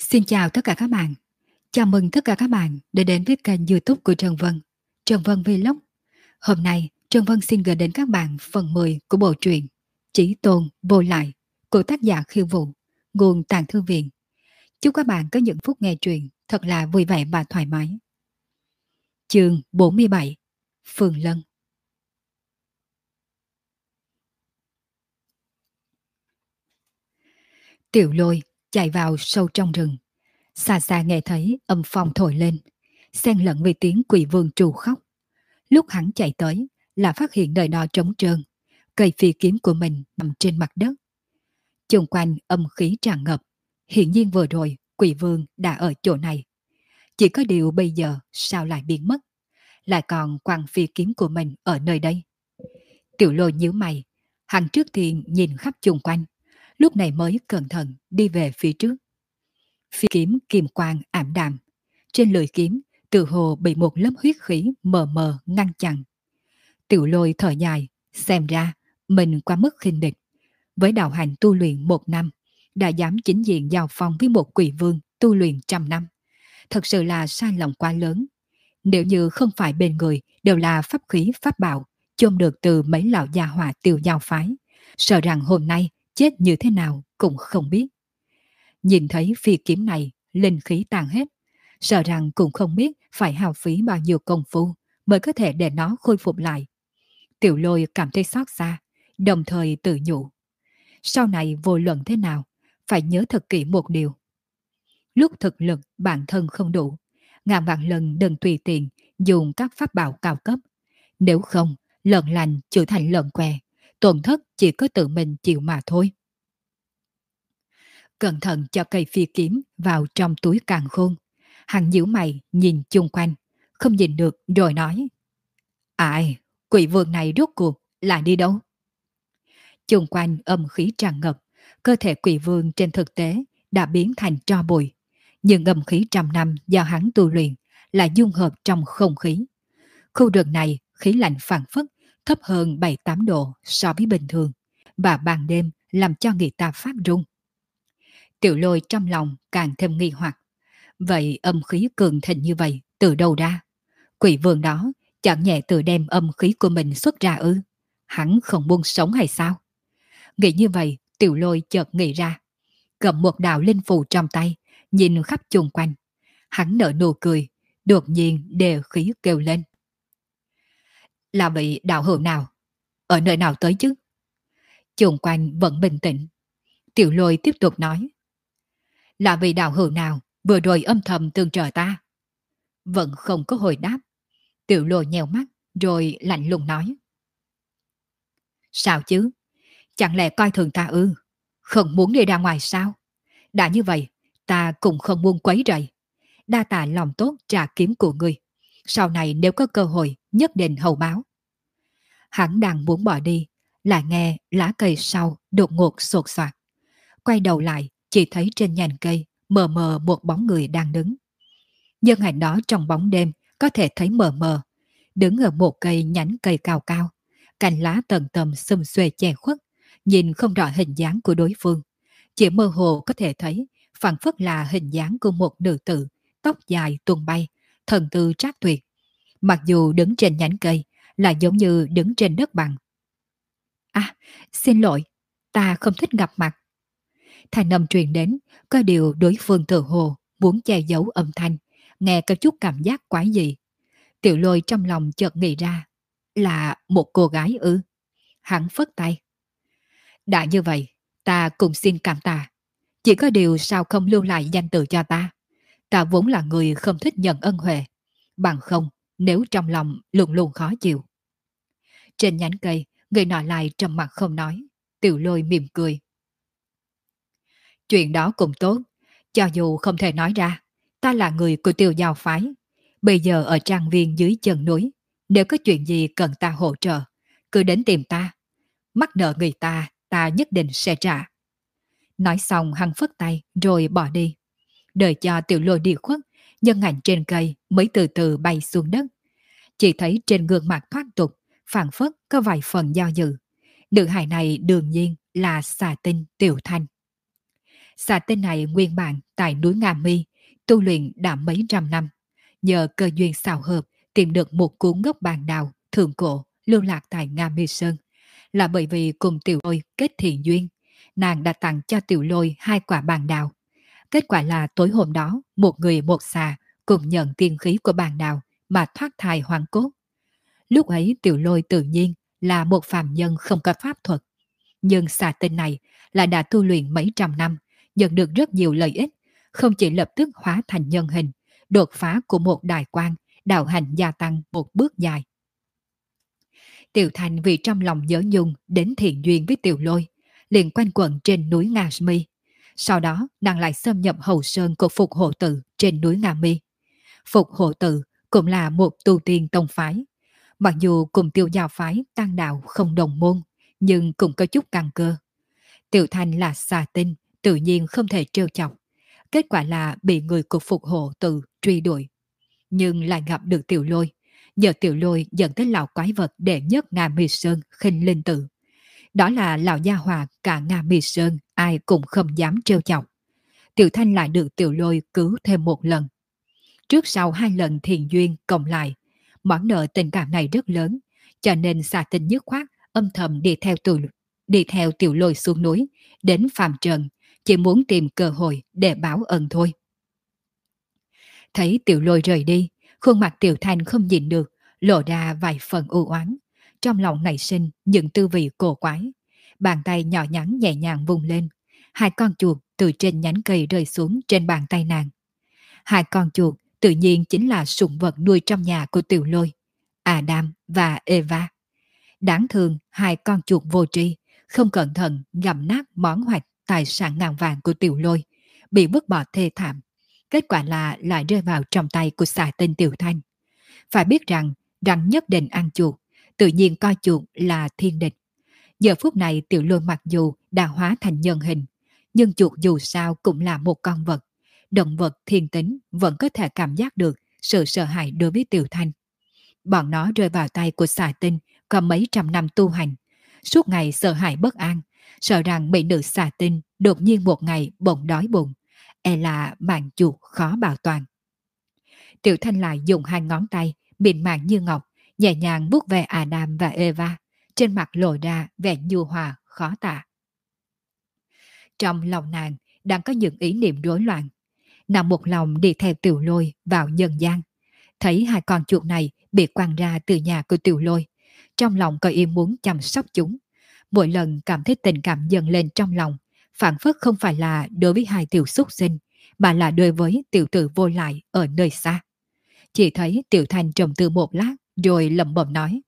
Xin chào tất cả các bạn. Chào mừng tất cả các bạn đã đến với kênh YouTube của Trần Vân, Trần Vân Vlog. Hôm nay, Trần Vân xin gửi đến các bạn phần 10 của bộ truyện Chí Tôn Vô Lại của tác giả Khiêu Vũ, nguồn Tàng Thư Viện. Chúc các bạn có những phút nghe truyện thật là vui vẻ và thoải mái. Chương 47: Phương Lân. Tiểu Lôi chạy vào sâu trong rừng. Xa xa nghe thấy âm phong thổi lên, xen lẫn với tiếng quỷ vương trù khóc. Lúc hắn chạy tới là phát hiện nơi đó trống trơn, cây phi kiếm của mình nằm trên mặt đất. Xung quanh âm khí tràn ngập, hiển nhiên vừa rồi quỷ vương đã ở chỗ này. Chỉ có điều bây giờ sao lại biến mất, lại còn quăng phi kiếm của mình ở nơi đây. Tiểu Lôi nhíu mày, hắn trước tiên nhìn khắp xung quanh, lúc này mới cẩn thận đi về phía trước. Phi kiếm kim quang ảm đạm, trên lưỡi kiếm tự hồ bị một lớp huyết khí mờ mờ ngăn chặn. Tiểu Lôi thở dài, xem ra mình quá mức khinh địch. Với đạo hành tu luyện 1 năm, đã dám chính diện giao phong với một quỷ vương tu luyện 100 năm. Thật sự là sai lầm quá lớn. Nếu như không phải bên người đều là pháp khí pháp bảo, chôn được từ mấy lão gia hỏa Tiêu Giao phái, sợ rằng hôm nay chết như thế nào cũng không biết. Nhìn thấy phi kiếm này, linh khí tàn hết, sợ rằng cũng không biết phải hao phí bao nhiêu công phu mới có thể để nó khôi phục lại. Tiểu Lôi cảm thấy xót xa, đồng thời tự nhủ. Sau này vô luận thế nào, phải nhớ thật kỹ một điều. Lúc thực lực bản thân không đủ, ngàn vạn lần đừng tùy tiện dùng các pháp bảo cao cấp. Nếu không, lợn lành trở thành lợn què, tổn thất chỉ có tự mình chịu mà thôi. Cẩn thận cho cây phi kiếm vào trong túi càn khôn. Hắn nhíu mày nhìn chung quanh, không nhìn được rồi nói. Ai, quỷ vương này rốt cuộc là đi đâu? Chung quanh âm khí tràn ngập, cơ thể quỷ vương trên thực tế đã biến thành tro bụi. Nhưng âm khí 100 năm do hắn tu luyện là dung hợp trong không khí. Khu rừng này khí lạnh phảng phất, thấp hơn 7-8 độ so với bình thường, và ban đêm làm cho người ta phát run. Tiểu Lôi trong lòng càng thêm nghi hoặc. Vậy âm khí cường thịnh như vậy từ đâu ra? Quỷ vương đó chẳng nhẹ tự đem âm khí của mình xuất ra ư? Hắn không buông sống hay sao? Nghĩ như vậy, Tiểu Lôi chợt nghĩ ra. Cầm một đạo linh phù trong tay, nhìn khắp chung quanh. Hắn nở nụ cười, đột nhiên đề khí kêu lên. Là vị đạo hữu nào? Ở nơi nào tới chứ? Chung quanh vẫn bình tĩnh. Tiểu Lôi tiếp tục nói. Là vị đạo hữu nào vừa rồi âm thầm tương trợ ta? Vẫn không có hồi đáp. Tiểu Lôi nheo mắt rồi lạnh lùng nói. Sao chứ? Chẳng lẽ coi thường ta ư? Không muốn đi ra ngoài sao? Đã như vậy, ta cũng không muốn quấy rầy. Đa tạ lòng tốt trả kiếm của ngươi. Sau này nếu có cơ hội nhất định hậu báo. Hắn đang muốn bỏ đi, lại nghe lá cây sau đột ngột sột soạt. Quay đầu lại, chỉ thấy trên nhành cây mờ mờ một bóng người đang đứng. Nhân ảnh đó trong bóng đêm có thể thấy mờ mờ, đứng ở một cây nhánh cây cao cao, cành lá tầng tầm xum xuê che khuất, nhìn không rõ hình dáng của đối phương, chỉ mơ hồ có thể thấy phảng phất là hình dáng của một nữ tử, tóc dài tung bay, thần tư trác tuyệt. Mặc dù đứng trên nhánh cây, là giống như đứng trên đất bằng. À, xin lỗi, ta không thích gặp mặt. Thanh âm truyền đến, có điều đối phương tự hồ muốn che giấu âm thanh, nghe có chút cảm giác quái dị. Tiểu Lôi trong lòng chợt nghĩ ra, là một cô gái ư? Hắn phất tay. Đã như vậy, ta cũng xin cảm tạ. Chỉ có điều sao không lưu lại danh tự cho ta? Ta vốn là người không thích nhận ân huệ. Bằng không, nếu trong lòng luôn luôn khó chịu. Trên nhánh cây, người nọ lại trầm mặt không nói. Tiểu Lôi mỉm cười. Chuyện đó cũng tốt. Cho dù không thể nói ra, ta là người của Tiêu Giao phái. Bây giờ ở trang viên dưới chân núi. Nếu có chuyện gì cần ta hỗ trợ, cứ đến tìm ta. Mắc nợ người ta, ta nhất định sẽ trả. Nói xong hắn phất tay rồi bỏ đi. Đợi cho Tiểu Lôi đi khuất, nhân ảnh trên cây mới từ từ bay xuống đất. Chỉ thấy trên gương mặt thoát tục, phảng phất có vài phần do dự. Nữ hài này đương nhiên là xà tinh Tiểu Thanh. Xà tên này nguyên bản tại núi Nga Mi, tu luyện đã mấy trăm năm. Nhờ cơ duyên xào hợp tìm được một cuốn gốc bàn đào thượng cổ lưu lạc tại Nga Mi Sơn. Là bởi vì cùng Tiểu Lôi kết thiện duyên, nàng đã tặng cho Tiểu Lôi 2 quả bàn đào. Kết quả là tối hôm đó, một người một xà cùng nhận tiên khí của bàn đào mà thoát thai hoàn cốt. Lúc ấy Tiểu Lôi tự nhiên là một phàm nhân không có pháp thuật. Nhưng xà tinh này là đã tu luyện mấy trăm năm, nhận được rất nhiều lợi ích, không chỉ lập tức hóa thành nhân hình, đột phá của một đại quan, đạo hành gia tăng một bước dài. Tiểu Thành vì trong lòng nhớ nhung đến thiện duyên với Tiểu Lôi, liền quanh quẩn trên núi Nga Mi. Sau đó nàng lại xâm nhập hậu sơn của Phục Hộ Tự trên núi Nga Mi. Phục Hộ Tự cũng là một tu tiên tông phái. Mặc dù cùng Tiêu Giao phái tăng đạo không đồng môn, nhưng cũng có chút căn cơ. Tiểu Thành là xà tinh, tự nhiên không thể trêu chọc. Kết quả là bị người của Phục Hộ Tự truy đuổi. Nhưng lại gặp được Tiểu Lôi. Nhờ Tiểu Lôi dẫn tới lão quái vật đệ nhất Nga Mi Sơn Khinh Linh Tự. Đó là lão gia hòa cả Nga Mi Sơn, ai cũng không dám trêu chọc. Tiểu Thanh lại được Tiểu Lôi cứu thêm một lần. Trước sau 2 lần thiền duyên cộng lại, món nợ tình cảm này rất lớn, cho nên xà tinh dứt khoát âm thầm đi theo Tiểu Lôi xuống núi, đến phàm trần, chỉ muốn tìm cơ hội để báo ân thôi. Thấy Tiểu Lôi rời đi, khuôn mặt Tiểu Thanh không nhìn được, lộ ra vài phần u oán. Trong lòng nảy sinh những tư vị cổ quái. Bàn tay nhỏ nhắn nhẹ nhàng vung lên. 2 con chuột từ trên nhánh cây rơi xuống trên bàn tay nàng. 2 con chuột tự nhiên chính là sủng vật nuôi trong nhà của Tiểu Lôi, Adam và Eva. Đáng thương 2 con chuột vô tri, không cẩn thận gặm nát món hoạch tài sản ngàn vàng của Tiểu Lôi, bị vứt bỏ thê thảm. Kết quả là lại rơi vào trong tay của xà tinh Tiểu Thanh. Phải biết rằng rắn nhất định ăn chuột, tự nhiên coi chuột là thiên địch. Giờ phút này Tiểu Lôi mặc dù đã hóa thành nhân hình, nhưng chuột dù sao cũng là một con vật. Động vật thiên tính vẫn có thể cảm giác được sự sợ hãi đối với Tiểu Thanh. Bọn nó rơi vào tay của xà tinh có mấy trăm năm tu hành. Suốt ngày sợ hãi bất an, sợ rằng bị nữ xà tinh đột nhiên một ngày bỗng đói bụng. E là mạng chuột khó bảo toàn. Tiểu Thanh lại dùng 2 ngón tay, mịn màng như ngọc, nhẹ nhàng vuốt ve Adam và Eva, trên mặt lộ ra vẻ nhu hòa, khó tả. Trong lòng nàng đang có những ý niệm rối loạn. Nàng một lòng đi theo Tiểu Lôi vào nhân gian. Thấy 2 con chuột này bị quăng ra từ nhà của Tiểu Lôi, trong lòng có ý muốn chăm sóc chúng. Mỗi lần cảm thấy tình cảm dâng lên trong lòng, phản phất không phải là đối với 2 tiểu súc sinh, mà là đối với tiểu tử vô lại ở nơi xa. Chỉ thấy Tiểu Thanh trầm tư một lát rồi lẩm bẩm nói: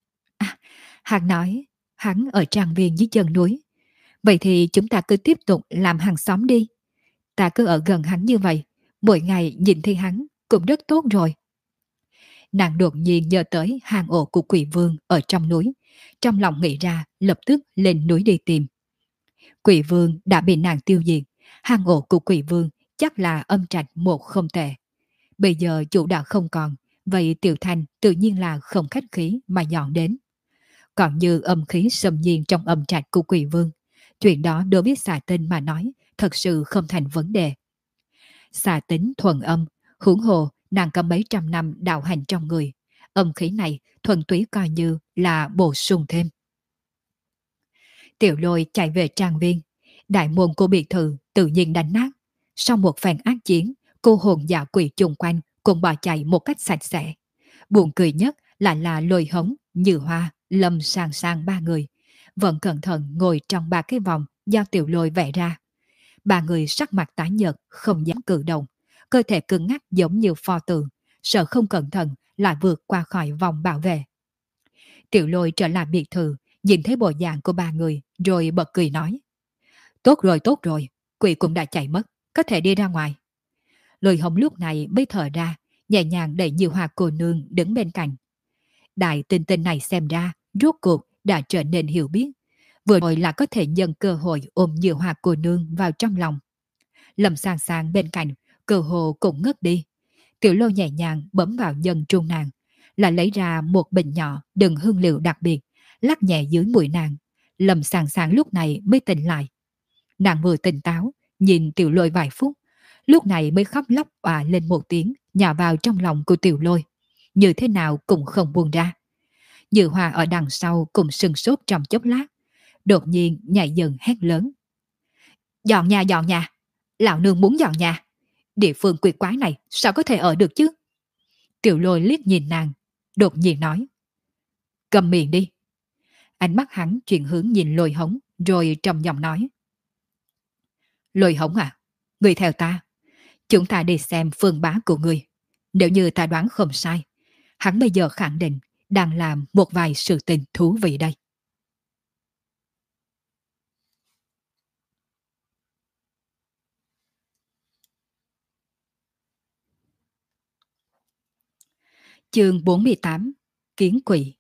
hắn nói hắn ở trang viên dưới chân núi. Vậy thì chúng ta cứ tiếp tục làm hàng xóm đi. Ta cứ ở gần hắn như vậy, mỗi ngày nhìn thấy hắn cũng rất tốt rồi. Nàng đột nhiên nhớ tới hang ổ của Quỷ Vương ở trong núi. Trong lòng nghĩ ra lập tức lên núi đi tìm. Quỷ Vương đã bị nàng tiêu diệt. Hang ổ của Quỷ Vương chắc là âm trạch một không tệ. Bây giờ chủ đạo không còn, vậy Tiểu Thanh tự nhiên là không khách khí mà dọn đến. Còn như âm khí xâm nhiên trong âm trạch của Quỷ Vương, chuyện đó đối với xà tinh mà nói thật sự không thành vấn đề. Xà tính thuần âm, huống hồ nàng có mấy trăm năm đạo hành trong người, âm khí này thuần túy coi như là bổ sung thêm. Tiểu Lôi chạy về trang viên, đại môn của biệt thự tự nhiên đánh nát. Sau một phen ác chiến, cô hồn dạ quỷ chung quanh cũng bỏ chạy một cách sạch sẽ. Buồn cười nhất là Lôi Hống, Như Hoa, Lâm Sang Sang 3 người vẫn cẩn thận ngồi trong 3 cái vòng do Tiểu Lôi vẽ ra. 3 người sắc mặt tái nhợt, không dám cử động, cơ thể cứng ngắc giống như pho tượng, sợ không cẩn thận lại vượt qua khỏi vòng bảo vệ. Tiểu Lôi trở lại biệt thự, nhìn thấy bộ dạng của 3 người rồi bật cười nói: tốt rồi, quỷ cũng đã chạy mất, có thể đi ra ngoài. Lôi Hồng lúc này mới thở ra, nhẹ nhàng đẩy Như Hoa cô nương đứng bên cạnh. Đại tinh tinh này xem ra rốt cuộc đã trở nên hiểu biết, vừa rồi là có thể nhân cơ hội ôm Như Hoa cô nương vào trong lòng. Lâm Sang Sang bên cạnh cơ hồ cũng ngất đi. Tiểu Lôi nhẹ nhàng bấm vào nhân trung nàng, là lấy ra một bình nhỏ đựng hương liệu đặc biệt, lắc nhẹ dưới mũi nàng. Lâm Sang Sang lúc này mới tỉnh lại. Nàng vừa tỉnh táo, nhìn Tiểu Lôi vài phút, lúc này mới khóc lóc òa lên một tiếng, nhào vào trong lòng của Tiểu Lôi. Như thế nào cũng không buông ra. Như Hoa ở đằng sau cùng sừng sốt trong chốc lát, đột nhiên nhảy dựng hét lớn. Dọn nhà, lão nương muốn dọn nhà. Địa phương quỷ quái này sao có thể ở được chứ? Tiểu Lôi liếc nhìn nàng, đột nhiên nói. Cầm miệng đi. Ánh mắt hắn chuyển hướng nhìn Lôi Hống, rồi trầm giọng nói. Lôi Hống à, người theo ta. Chúng ta đi xem phương bá của người. Nếu như ta đoán không sai, hắn bây giờ khẳng định đang làm một vài sự tình thú vị đây. Chương 48. Kiến quỷ.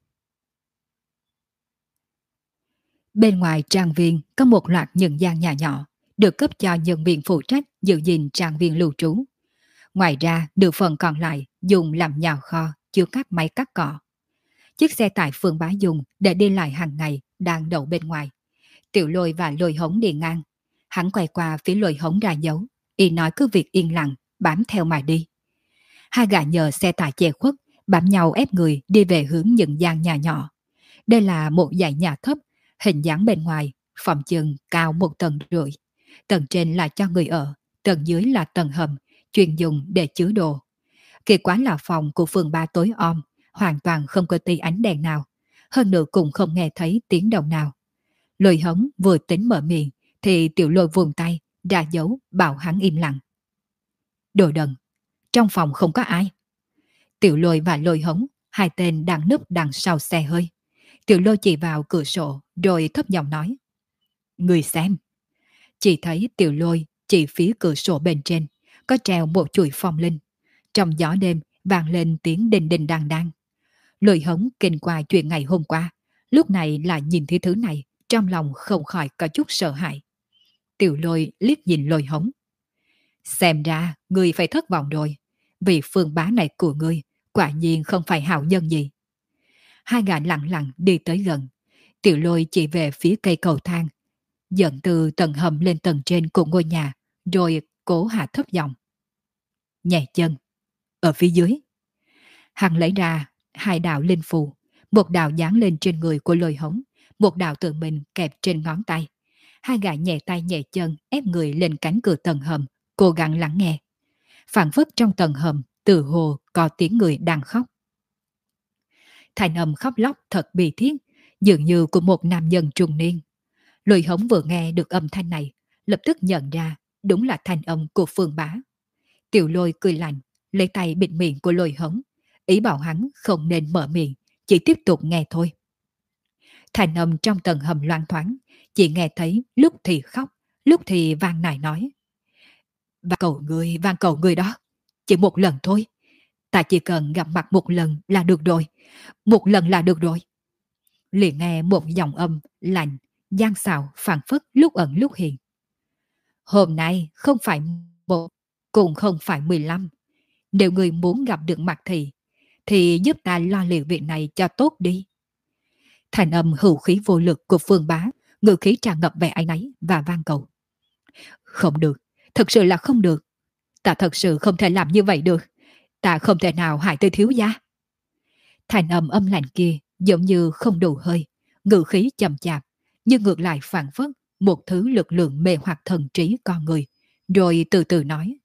Bên ngoài trang viên có một loạt những gian nhà nhỏ, được cấp cho nhân viên phụ trách giữ gìn trang viên lưu trú. Ngoài ra, nửa phần còn lại dùng làm nhà kho chứa các máy cắt cỏ. Chiếc xe tải Phương Bá dùng để đi lại hàng ngày đang đậu bên ngoài. Tiểu Lôi và Lôi Hống đi ngang. Hắn quay qua phía Lôi Hống ra dấu, y nói cứ việc yên lặng, bám theo mà đi. Hai gã nhờ xe tải che khuất, bám nhau ép người đi về hướng những gian nhà nhỏ. Đây là một dãy nhà thấp, hình dáng bên ngoài, phòng chừng cao 1,5 tầng. Tầng trên là cho người ở, tầng dưới là tầng hầm, chuyên dùng để chứa đồ. Kỳ quái là phòng của phường Ba tối om, hoàn toàn không có tí ánh đèn nào. Hơn nữa cũng không nghe thấy tiếng động nào. Lôi Hống vừa tính mở miệng, thì Tiểu Lôi vùng tay, ra dấu bảo hắn im lặng. Đồ đần, trong phòng không có ai. Tiểu Lôi và Lôi Hống, hai tên đang núp đằng sau xe hơi. Tiểu Lôi chỉ vào cửa sổ, rồi thấp giọng nói. Người xem. Chỉ thấy Tiểu Lôi chỉ phía cửa sổ bên trên, có treo một chuỗi phong linh. Trong gió đêm vang lên tiếng đinh đinh đang đang. Lôi Hống kinh qua chuyện ngày hôm qua, lúc này lại nhìn thấy thứ này, trong lòng không khỏi có chút sợ hãi. Tiểu Lôi liếc nhìn Lôi Hống. Xem ra ngươi phải thất vọng rồi, vì phương bá này của ngươi quả nhiên không phải hảo nhân gì. Hai gã lặng lặng đi tới gần. Tiểu Lôi chỉ về phía cây cầu thang, dẫn từ tầng hầm lên tầng trên của ngôi nhà, rồi cố hạ thấp giọng. Nhẹ chân. Ở phía dưới. Hắn lấy ra hai đạo linh phù, một đạo dán lên trên người của Lôi Hống, một đạo tự mình kẹp trên ngón tay. Hai gã nhẹ tay nhẹ chân ép người lên cánh cửa tầng hầm, cố gắng lắng nghe. Phảng phất trong tầng hầm, từ hồ có tiếng người đang khóc. Thanh âm khóc lóc thật bi thiết, dường như của một nam nhân trung niên. Lôi Hống vừa nghe được âm thanh này, lập tức nhận ra đúng là thanh âm của Phương Bá. Tiểu Lôi cười lạnh, lấy tay bịt miệng của Lôi Hống, ý bảo hắn không nên mở miệng, chỉ tiếp tục nghe thôi. Thanh âm trong tầng hầm loang thoáng, chỉ nghe thấy lúc thì khóc, lúc thì vang nài nói. Van cầu người đó, chỉ một lần thôi. Ta chỉ cần gặp mặt một lần là được rồi, một lần là được rồi. Liền nghe một giọng âm lạnh, gian xào phảng phất lúc ẩn lúc hiện. Hôm nay không phải một, cũng không phải 15. Nếu người muốn gặp được mặt thì giúp ta lo liệu việc này cho tốt đi. Thành âm hữu khí vô lực của Phương Bá, ngữ khí tràn ngập vẻ áy náy và van cầu. Không được, thật sự là không được. Ta thật sự không thể làm như vậy được. Ta không thể nào hại tới thiếu gia. Thành âm âm lạnh kia giống như không đủ hơi, ngữ khí chậm chạp, nhưng ngược lại phản phất một thứ lực lượng mê hoặc thần trí con người, rồi từ từ nói.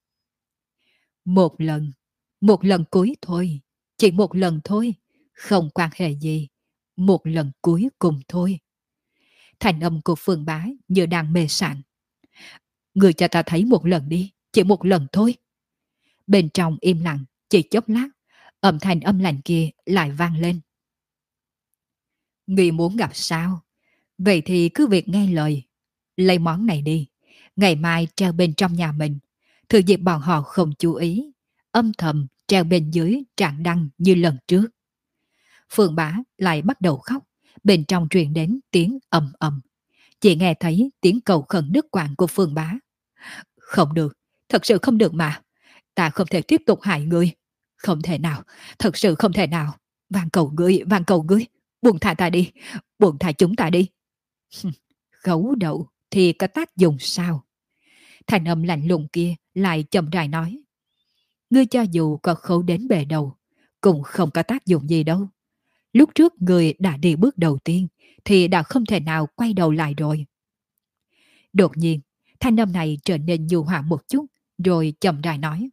Một lần cuối thôi, chỉ một lần thôi, không quan hệ gì, một lần cuối cùng thôi. Thành âm của Phương Bá như đang mê sảng. Người cho ta thấy một lần đi, chỉ một lần thôi. Bên trong im lặng, chỉ chốc lát, âm thanh âm lạnh kia lại vang lên. Người muốn gặp sao? Vậy thì cứ việc nghe lời. Lấy món này đi, ngày mai treo bên trong nhà mình. Thừa dịp bọn họ không chú ý, âm thầm treo bên dưới trạng đăng như lần trước. Phương Bá lại bắt đầu khóc, bên trong truyền đến tiếng ầm ầm. Chỉ nghe thấy tiếng cầu khẩn đứt quãng của Phương Bá. Không được, thật sự không được mà. Ta không thể tiếp tục hại ngươi. Không thể nào, thật sự không thể nào. Van cầu ngươi, buông thả ta đi, buông thả chúng ta đi. Gấu đậu thì có tác dụng sao? Thanh âm lạnh lùng kia lại chậm rãi nói. Ngươi cho dù có khấu đến bề đầu, cũng không có tác dụng gì đâu. Lúc trước ngươi đã đi bước đầu tiên, thì đã không thể nào quay đầu lại rồi. Đột nhiên, thanh âm này trở nên nhu hòa một chút, rồi chậm rãi nói.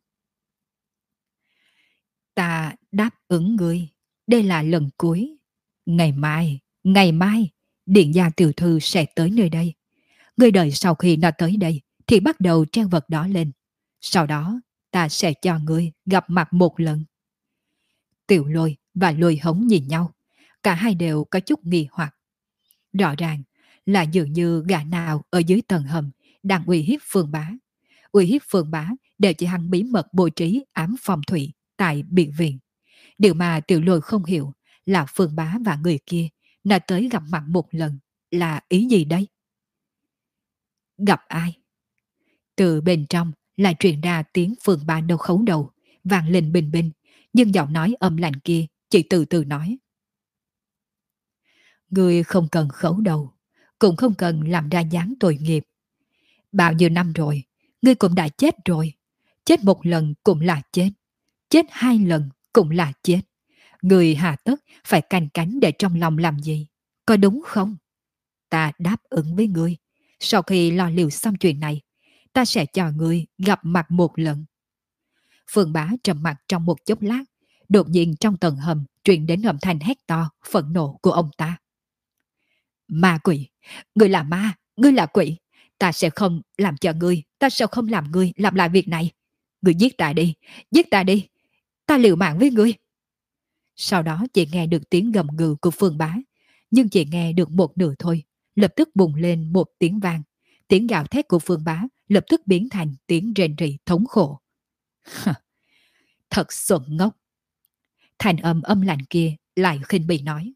Ta đáp ứng ngươi, đây là lần cuối. Ngày mai, điện gia tiểu thư sẽ tới nơi đây. Ngươi đợi sau khi nó tới đây, thì bắt đầu treo vật đó lên. Sau đó, ta sẽ cho ngươi gặp mặt một lần. Tiểu Lôi và Lôi Hống nhìn nhau, cả hai đều có chút nghi hoặc. Rõ ràng là dường như gã nào ở dưới tầng hầm đang uy hiếp Phương Bá. Uy hiếp Phương Bá để cho hắn bí mật bố trí ám phòng thủy tại biệt viện. Điều mà Tiểu Lôi không hiểu là Phương Bá và người kia đã tới gặp mặt một lần là ý gì đây? Gặp ai? Từ bên trong lại truyền ra tiếng Phương Bá đâu khấu đầu, vang lên bình bình, nhưng giọng nói âm lạnh kia chỉ từ từ nói. Người không cần khấu đầu, cũng không cần làm ra dáng tội nghiệp. Bao nhiêu năm rồi, ngươi cũng đã chết rồi. Chết một lần cũng là chết. Chết hai lần cũng là chết. Người hà tất phải canh cánh để trong lòng làm gì? Có đúng không? Ta đáp ứng với ngươi. Sau khi lo liệu xong chuyện này, ta sẽ cho ngươi gặp mặt một lần. Phương Bá trầm mặt trong một chốc lát. Đột nhiên trong tầng hầm truyền đến âm thanh hét to, phẫn nộ của ông ta. Ma quỷ, ngươi là ma, ngươi là quỷ. Ta sẽ không làm cho ngươi, ta sẽ không làm ngươi làm lại việc này. Ngươi giết ta đi, giết ta đi. Ta liều mạng với ngươi. Sau đó chỉ nghe được tiếng gầm gừ của Phương Bá, nhưng chỉ nghe được một nửa thôi, lập tức bùng lên một tiếng vang. Tiếng gào thét của Phương Bá lập tức biến thành tiếng rền rỉ thống khổ. Thật xuẩn ngốc. Thành âm âm lạnh kia lại khinh bỉ nói.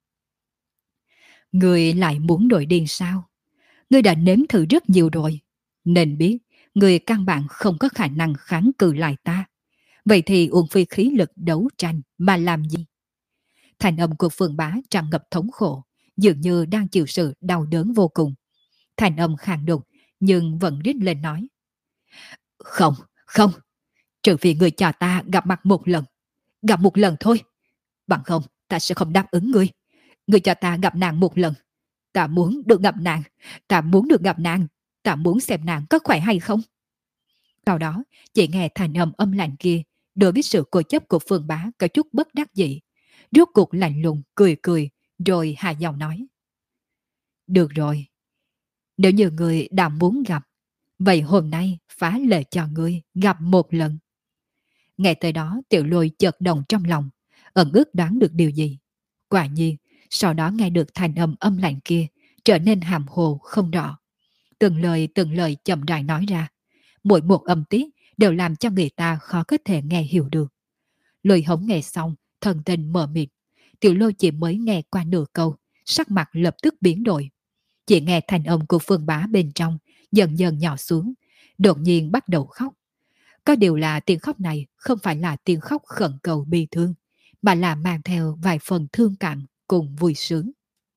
Ngươi lại muốn nổi điên sao? Ngươi đã nếm thử rất nhiều rồi, nên biết ngươi căn bản không có khả năng kháng cự lại ta. Vậy thì uổng phí khí lực đấu tranh mà làm gì? Thành âm của Phương Bá tràn ngập thống khổ, dường như đang chịu sự đau đớn vô cùng. Thành âm khàn đục, nhưng vẫn rít lên nói. Không, không, trừ phi ngươi cho ta gặp mặt một lần. Gặp một lần thôi. Bằng không, ta sẽ không đáp ứng ngươi. Ngươi cho ta gặp nàng một lần. Ta muốn được gặp nàng. Ta muốn được gặp nàng. Ta muốn xem nàng có khỏe hay không. Sau đó, chỉ nghe thành âm âm lạnh kia, đối với sự cố chấp của Phương Bá có chút bất đắc dĩ. Rốt cuộc lạnh lùng, cười cười, rồi hạ giọng nói. Được rồi. Nếu như ngươi đã muốn gặp, vậy hôm nay phá lệ cho ngươi gặp một lần. Nghe tới đó Tiểu Lôi chợt động trong lòng, ẩn ước đoán được điều gì. Quả nhiên, sau đó nghe được thành âm âm lạnh kia trở nên hàm hồ không rõ. Từng lời chậm rãi nói ra. Mỗi một âm tiết đều làm cho người ta khó có thể nghe hiểu được. Lôi Hống nghe xong, thần tình mờ mịt. Tiểu Lôi chỉ mới nghe qua nửa câu, sắc mặt lập tức biến đổi. Chỉ nghe thành âm của Phương Bá bên trong dần dần nhỏ xuống, đột nhiên bắt đầu khóc. Có điều là tiếng khóc này không phải là tiếng khóc khẩn cầu bi thương, mà là mang theo vài phần thương cảm cùng vui sướng.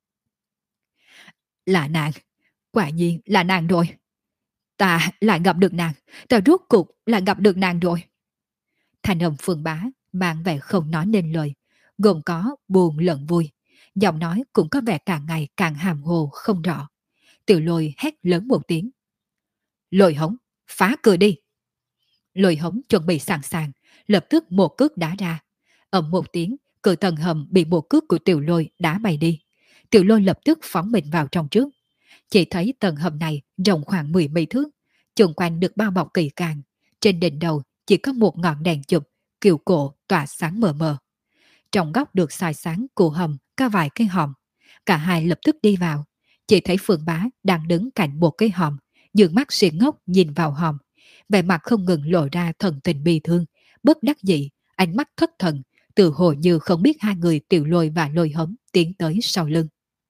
Là nàng, quả nhiên là nàng rồi. Ta lại gặp được nàng, ta rốt cuộc lại gặp được nàng rồi. Thành âm Phương Bá mang vẻ không nói nên lời, gồm có buồn lẫn vui. Giọng nói cũng có vẻ càng ngày càng hàm hồ không rõ. Tiểu Lôi hét lớn một tiếng. Lôi Hống, phá cửa đi. Lôi Hống chuẩn bị sẵn sàng, lập tức một cước đá ra. Ầm một tiếng, cửa tầng hầm bị một cước của Tiểu Lôi đá bay đi. Tiểu Lôi lập tức phóng mình vào trong trước. Chỉ thấy tầng hầm này rộng khoảng 10 mấy thước, xung quanh được bao bọc kỳ càng. Trên đỉnh đầu chỉ có một ngọn đèn chụp, kiều cổ tỏa sáng mờ mờ. Trong góc được soi sáng của hầm có vài cây hòm. Cả hai lập tức đi vào. Chỉ thấy Phương Bá đang đứng cạnh một cái hòm, dương mắt xuyên ngốc nhìn vào hòm. Vẻ mặt không ngừng lộ ra thần tình bi thương, bất đắc dĩ, ánh mắt thất thần, từ hồ như không biết hai người Tiểu Lôi và Lôi Hống tiến tới sau lưng.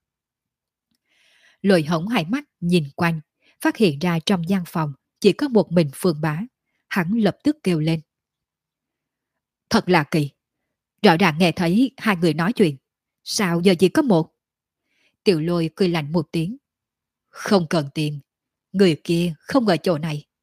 Lôi Hống hai mắt nhìn quanh, phát hiện ra trong gian phòng chỉ có một mình Phương Bá. Hắn lập tức kêu lên. Thật là kỳ. Rõ ràng nghe thấy hai người nói chuyện. Sao giờ chỉ có một? Tiểu Lôi cười lạnh một tiếng. Không cần tiền. Người kia không ở chỗ này.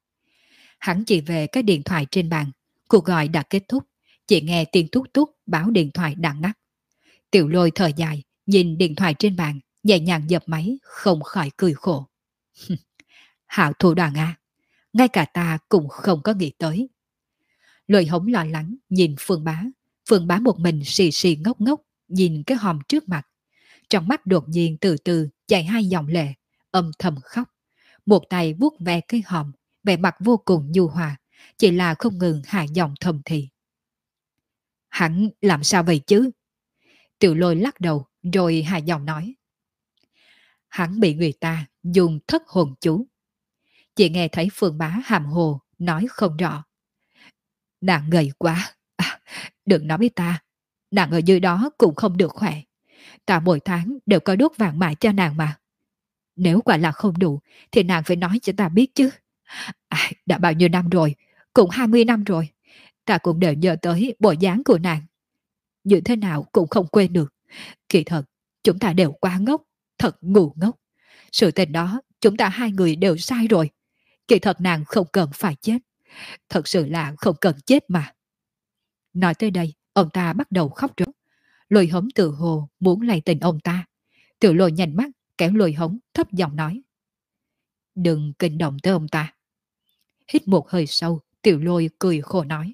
Hắn chỉ về cái điện thoại trên bàn. Cuộc gọi đã kết thúc. Chỉ nghe tiếng tút tút báo điện thoại đã ngắt. Tiểu Lôi thở dài, nhìn điện thoại trên bàn, nhẹ nhàng dập máy, không khỏi cười khổ. Hảo thủ đoạn à, ngay cả ta cũng không có nghĩ tới. Lôi Hống lo lắng nhìn Phương Bá. Phương Bá một mình xì xì ngốc ngốc, nhìn cái hòm trước mặt. Trong mắt đột nhiên từ từ chảy hai dòng lệ, âm thầm khóc. Một tay vuốt ve cái hòm, vẻ mặt vô cùng nhu hòa, chỉ là không ngừng hạ giọng thầm thì. Hắn làm sao vậy chứ? Tiểu Lôi lắc đầu, rồi hạ giọng nói. Hắn bị người ta dùng thất hồn chú. Chỉ nghe thấy Phương Bá hàm hồ, nói không rõ. Nàng gầy quá. À, đừng nói với ta. Nàng ở dưới đó cũng không được khỏe. Ta mỗi tháng đều có đốt vàng mã cho nàng mà. Nếu quả là không đủ, thì nàng phải nói cho ta biết chứ. À, đã bao nhiêu năm rồi, cũng 20 năm rồi. Ta cũng đều nhớ tới bộ dáng của nàng. Như thế nào cũng không quên được. Kỳ thật, chúng ta đều quá ngốc, thật ngu ngốc. Sự tình đó, chúng ta hai người đều sai rồi. Kỳ thật nàng không cần phải chết. Thật sự là không cần chết mà. Nói tới đây, ông ta bắt đầu khóc rớt. Lôi Hống tự hồ muốn lay tình ông ta. Tiểu Lôi nhanh mắt, kéo Lôi Hống thấp giọng nói. Đừng kinh động tới ông ta. Hít một hơi sâu, Tiểu Lôi cười khổ nói.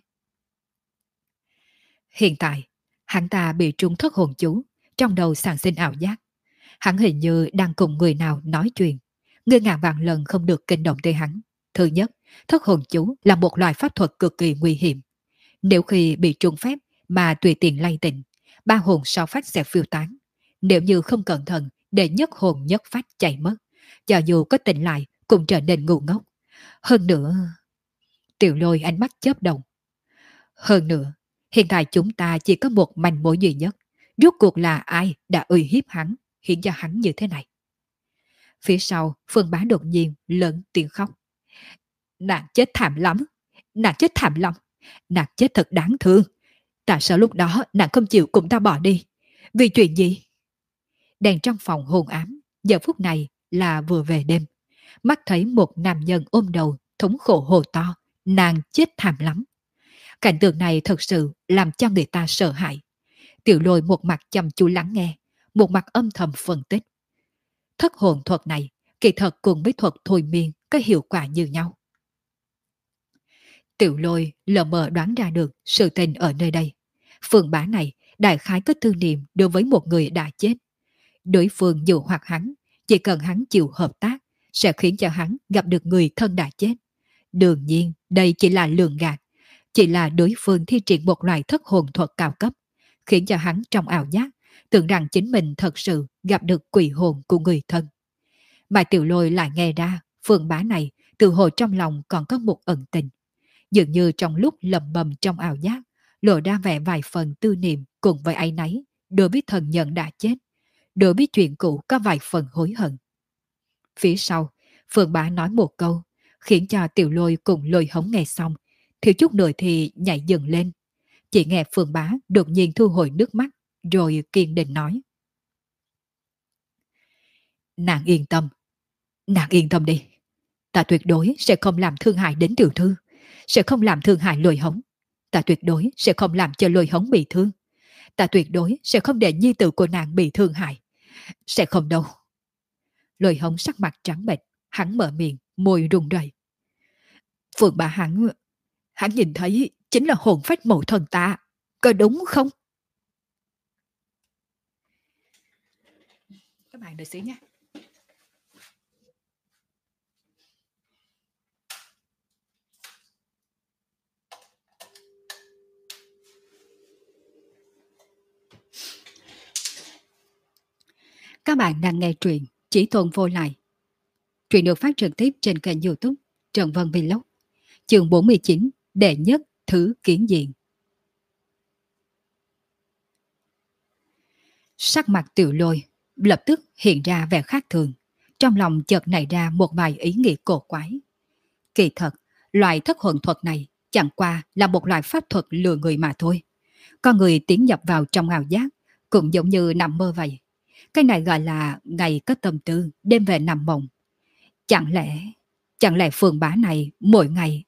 Hiện tại, hắn ta bị trúng thất hồn chú, trong đầu sản sinh ảo giác. Hắn hình như đang cùng người nào nói chuyện. Người ngàn vạn lần không được kinh động tới hắn. Thứ nhất, thất hồn chú là một loại pháp thuật cực kỳ nguy hiểm. Nếu khi bị trúng phép mà tùy tiện lay tỉnh, ba hồn sau phách sẽ phiêu tán. Nếu như không cẩn thận để nhất hồn nhất phách chạy mất, cho dù có tỉnh lại cũng trở nên ngu ngốc. Hơn nữa... Tiểu Lôi ánh mắt chớp động. Hơn nữa, hiện tại chúng ta chỉ có một manh mối duy nhất. Rốt cuộc là ai đã uy hiếp hắn, khiến cho hắn như thế này? Phía sau, Phương Bá đột nhiên lớn tiếng khóc. Nàng chết thảm lắm, nàng chết thảm lắm, nàng chết thật đáng thương. Tại sao lúc đó nàng không chịu cùng ta bỏ đi? Vì chuyện gì? Đèn trong phòng hôn ám, giờ phút này là vừa về đêm. Mắt thấy một nam nhân ôm đầu, thống khổ hồ to, nàng chết thảm lắm. Cảnh tượng này thật sự làm cho người ta sợ hãi. Tiểu Lôi một mặt chăm chú lắng nghe, một mặt âm thầm phân tích. Thất hồn thuật này kỳ thật cùng với thuật thôi miên có hiệu quả như nhau. Tiểu Lôi lờ mờ đoán ra được sự tình ở nơi đây. Phương Bá này đại khái có tư niệm đối với một người đã chết. Đối phương dụ hoặc hắn, chỉ cần hắn chịu hợp tác, sẽ khiến cho hắn gặp được người thân đã chết. Đương nhiên, đây chỉ là lường gạt, chỉ là đối phương thi triển một loại thất hồn thuật cao cấp, khiến cho hắn trong ảo giác, tưởng rằng chính mình thật sự gặp được quỷ hồn của người thân. Mà Tiểu Lôi lại nghe ra, Phương Bá này từ hồi trong lòng còn có một ẩn tình. Dường như trong lúc lầm bầm trong ảo giác, lộ ra vẻ vài phần tư niệm cùng với áy náy, đối với thần nhân đã chết, đối với chuyện cũ có vài phần hối hận. Phía sau, Phương Bá nói một câu, khiến cho Tiểu Lôi cùng Lôi Hống nghe xong, thiếu chút nữa thì nhảy dừng lên. Chỉ nghe Phương Bá đột nhiên thu hồi nước mắt, rồi kiên định nói. Nàng yên tâm đi. Ta tuyệt đối sẽ không làm thương hại đến tiểu thư, sẽ không làm thương hại Lôi Hống. Ta tuyệt đối sẽ không làm cho Lôi Hống bị thương. Ta tuyệt đối sẽ không để nhi tử của nàng bị thương hại. Sẽ không đâu. Lôi Hống sắc mặt trắng bệch, hắn mở miệng, môi run rẩy. Phương Bá hắn nhìn thấy chính là hồn phách mẫu thân ta, có đúng không? Các bạn đợi xíu nha. Các bạn đang nghe truyện Chỉ Tôn Vô Lại. Truyện được phát trực tiếp trên kênh YouTube Trần Vân Vlog. Chương 49, đệ nhất thứ kiến diện. Sắc mặt Tiểu Lôi lập tức hiện ra vẻ khác thường. Trong lòng chợt nảy ra một vài ý nghĩ cổ quái. Kỳ thật, loại thất hồn thuật này chẳng qua là một loại pháp thuật lừa người mà thôi. Con người tiến nhập vào trong ảo giác, cũng giống như nằm mơ vậy. Cái này gọi là ngày có tâm tư, đêm về nằm mộng. Chẳng lẽ Phương Bá này mỗi ngày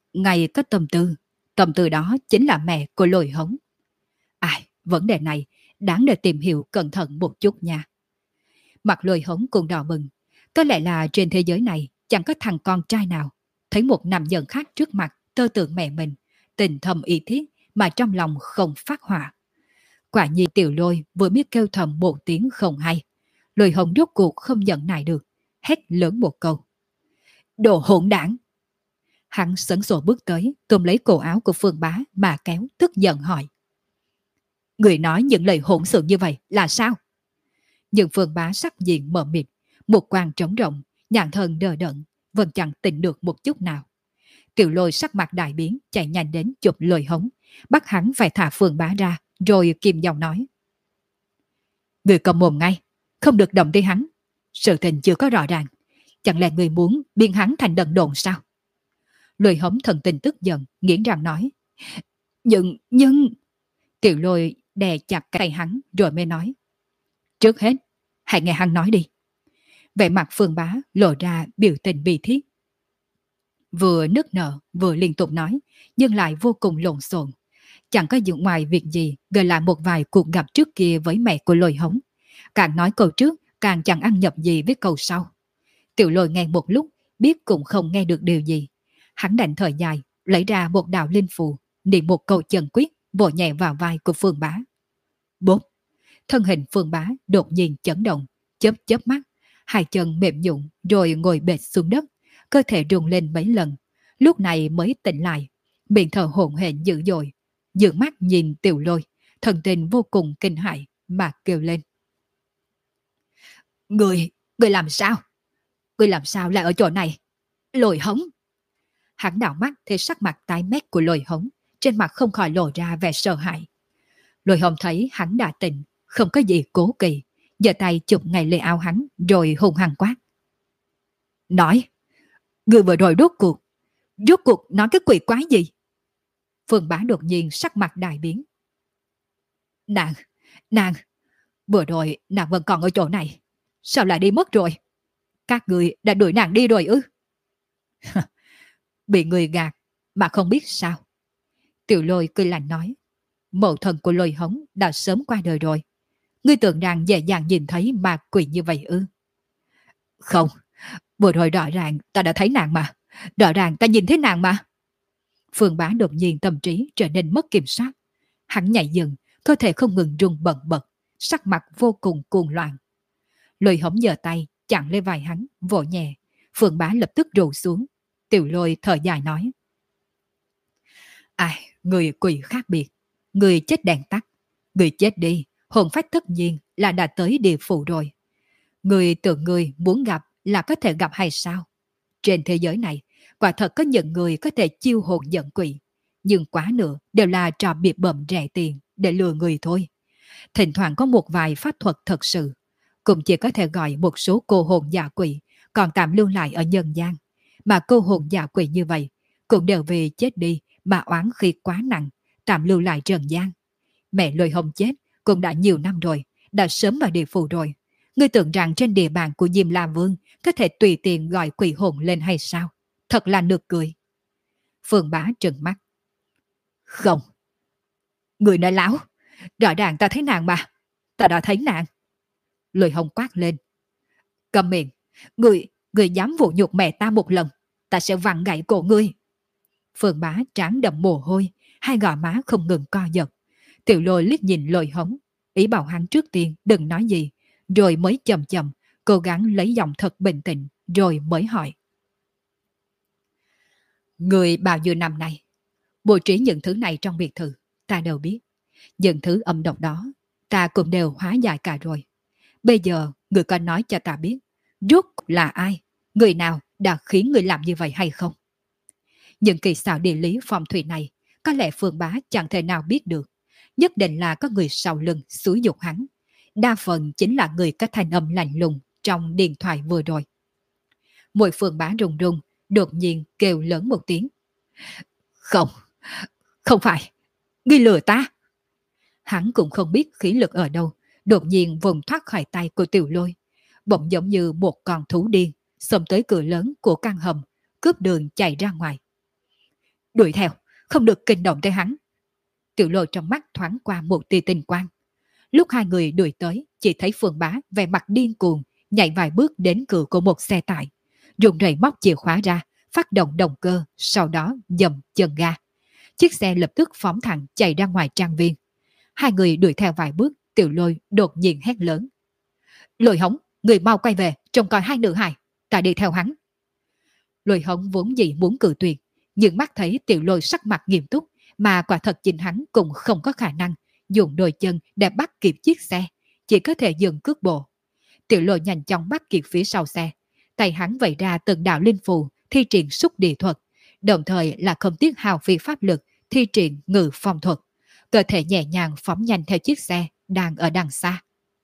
Ngày có tâm tư đó chính là mẹ của Lôi Hống. Ai, vấn đề này đáng để tìm hiểu cẩn thận một chút nha. Mặt Lôi Hống cũng đỏ bừng. Có lẽ là trên thế giới này chẳng có thằng con trai nào thấy một nam nhân khác trước mặt tơ tưởng mẹ mình, tình thầm ý thiết mà trong lòng không phát hỏa. Quả nhiên Tiểu Lôi vừa biết kêu thầm một tiếng không hay. Lôi Hống rốt cuộc không nhận nại được, hét lớn một câu. Đồ hỗn đảng! Hắn sấn sổ bước tới, cầm lấy cổ áo của Phương Bá mà kéo, tức giận hỏi. Người nói những lời hỗn xược như vậy là sao? Nhưng Phương Bá sắc diện mờ mịt, một quan trống rộng, nhãn thần đờ đẫn, vẫn chẳng tỉnh được một chút nào. Tiểu Lôi sắc mặt đại biến, chạy nhanh đến chụp Lôi Hống, bắt hắn phải thả Phương Bá ra, rồi kìm giọng nói. Người cầm mồm ngay, không được động tới hắn. Sự tình chưa có rõ ràng, chẳng lẽ người muốn biến hắn thành đần độn sao? Lôi Hống thần tình tức giận, nghiến răng nói. Nhưng... Tiểu Lôi đè chặt tay hắn rồi mới nói. Trước hết, hãy nghe hắn nói đi. Vẻ mặt Phương Bá lộ ra biểu tình bi thiết. Vừa nức nở, vừa liên tục nói, nhưng lại vô cùng lộn xộn. Chẳng có dụng ngoài việc gì gợi lại một vài cuộc gặp trước kia với mẹ của Lôi Hống. Càng nói câu trước, càng chẳng ăn nhập gì với câu sau. Tiểu Lôi nghe một lúc, biết cũng không nghe được điều gì. Hắn đành thời dài, lấy ra một đạo linh phù, niệm một câu chân quyết, vỗ nhẹ vào vai của Phương Bá. Bốp! Thân hình Phương Bá đột nhiên chấn động, chớp chớp mắt, hai chân mềm nhũn rồi ngồi bệt xuống đất, cơ thể rung lên mấy lần, lúc này mới tỉnh lại, miệng thở hổn hển dữ dội, dương mắt nhìn Tiểu Lôi, thần tình vô cùng kinh hãi mà kêu lên. Người làm sao? Người làm sao lại ở chỗ này? Lôi Hống! Hắn đảo mắt thấy sắc mặt tái mét của Lôi Hống, trên mặt không khỏi lộ ra vẻ sợ hãi. Lôi Hống thấy hắn đã tỉnh, không có gì cố kỵ, giơ tay chụp ngay lấy áo hắn rồi hung hăng quát. Nói, người vừa rồi rốt cuộc nói cái quỷ quái gì? Phương Bá đột nhiên sắc mặt đại biến. Nàng, vừa rồi nàng vẫn còn ở chỗ này, sao lại đi mất rồi? Các người đã đuổi nàng đi rồi ư? Bị người gạt mà không biết sao? Tiểu Lôi cười lạnh nói. Mẫu thân của Lôi Hống đã sớm qua đời rồi. Ngươi tưởng rằng dễ dàng nhìn thấy ma quỷ như vậy ư? Không, vừa rồi rõ ràng ta đã thấy nàng mà. Rõ ràng ta nhìn thấy nàng mà. Phương Bá đột nhiên tâm trí trở nên mất kiểm soát. Hắn nhảy dừng, cơ thể không ngừng rung bần bật, sắc mặt vô cùng cuồng loạn. Lôi Hống giơ tay chặn lên vai hắn, vỗ nhẹ. Phương Bá lập tức rủ xuống. Tiểu Lôi thở dài nói. Ai, người quỷ khác biệt. Người chết đèn tắt. Người chết đi, hồn phách tất nhiên là đã tới địa phủ rồi. Người tưởng người muốn gặp là có thể gặp hay sao? Trên thế giới này, quả thật có những người có thể chiêu hồn giận quỷ. Nhưng quá nữa đều là trò biệt bợm rẻ tiền để lừa người thôi. Thỉnh thoảng có một vài pháp thuật thật sự. Cũng chỉ có thể gọi một số cô hồn giả quỷ còn tạm lưu lại ở nhân gian. Mà cô hồn giả quỷ như vậy cũng đều vì chết đi mà oán khí quá nặng, tạm lưu lại trần gian. Mẹ Lôi Hống chết cũng đã nhiều năm rồi, đã sớm vào địa phủ rồi. Ngươi tưởng rằng trên địa bàn của Diêm La Vương có thể tùy tiện gọi quỷ hồn lên hay sao? Thật là nực cười. Phương Bá trừng mắt. Không. Người nói láo. Rõ ràng ta thấy nàng mà. Ta đã thấy nàng. Lôi Hống quát lên. Cầm miệng. Người dám vụ nhục mẹ ta một lần, ta sẽ vặn gãy cổ ngươi. Phương Bá trán đậm mồ hôi, hai gò má không ngừng co giật. Tiểu Lôi liếc nhìn Lôi Hống, ý bảo hắn trước tiên đừng nói gì, rồi mới chậm chậm cố gắng lấy giọng thật bình tĩnh, rồi mới hỏi. Người bao nhiêu năm nay bố trí những thứ này trong biệt thự, ta đều biết. Những thứ âm độc đó ta cũng đều hóa giải cả rồi. Bây giờ người có nói cho ta biết rốt là ai, người nào đã khiến người làm như vậy hay không? Những kỳ xảo địa lý phong thủy này có lẽ Phương Bá chẳng thể nào biết được. Nhất định là có người sau lưng xúi dục hắn. Đa phần chính là người có thanh âm lạnh lùng trong điện thoại vừa rồi. Môi Phương Bá run run, đột nhiên kêu lớn một tiếng. Không, không phải, ngươi lừa ta. Hắn cũng không biết khí lực ở đâu, đột nhiên vùng thoát khỏi tay của Tiểu Lôi. Bỗng giống như một con thú điên, xông tới cửa lớn của căn hầm, cướp đường chạy ra ngoài. đuổi theo, không được kinh động tới hắn. Tiểu Lôi trong mắt thoáng qua một tia tinh quang. Lúc hai người đuổi tới, chỉ thấy Phương Bá vẻ mặt điên cuồng, nhảy vài bước đến cửa của một xe tải, run rẩy móc chìa khóa ra, phát động động cơ, sau đó dầm chân ga. Chiếc xe lập tức phóng thẳng chạy ra ngoài trang viên. Hai người đuổi theo vài bước, Tiểu Lôi đột nhiên hét lớn: Lôi Hống, người mau quay về, trông coi hai nữ hài, ta đi theo hắn. Lôi Hống vốn dĩ muốn cự tuyệt, nhưng mắt thấy Tiểu Lôi sắc mặt nghiêm túc, mà quả thật chính hắn cũng không có khả năng dùng đôi chân để bắt kịp chiếc xe, chỉ có thể dừng cước bộ. Tiểu Lôi nhanh chóng bắt kịp phía sau xe, tay hắn vẩy ra từng đạo linh phù, thi triển xúc địa thuật, đồng thời là không tiếc hao phí pháp lực, thi triển ngự phong thuật, cơ thể nhẹ nhàng phóng nhanh theo chiếc xe đang ở đằng xa.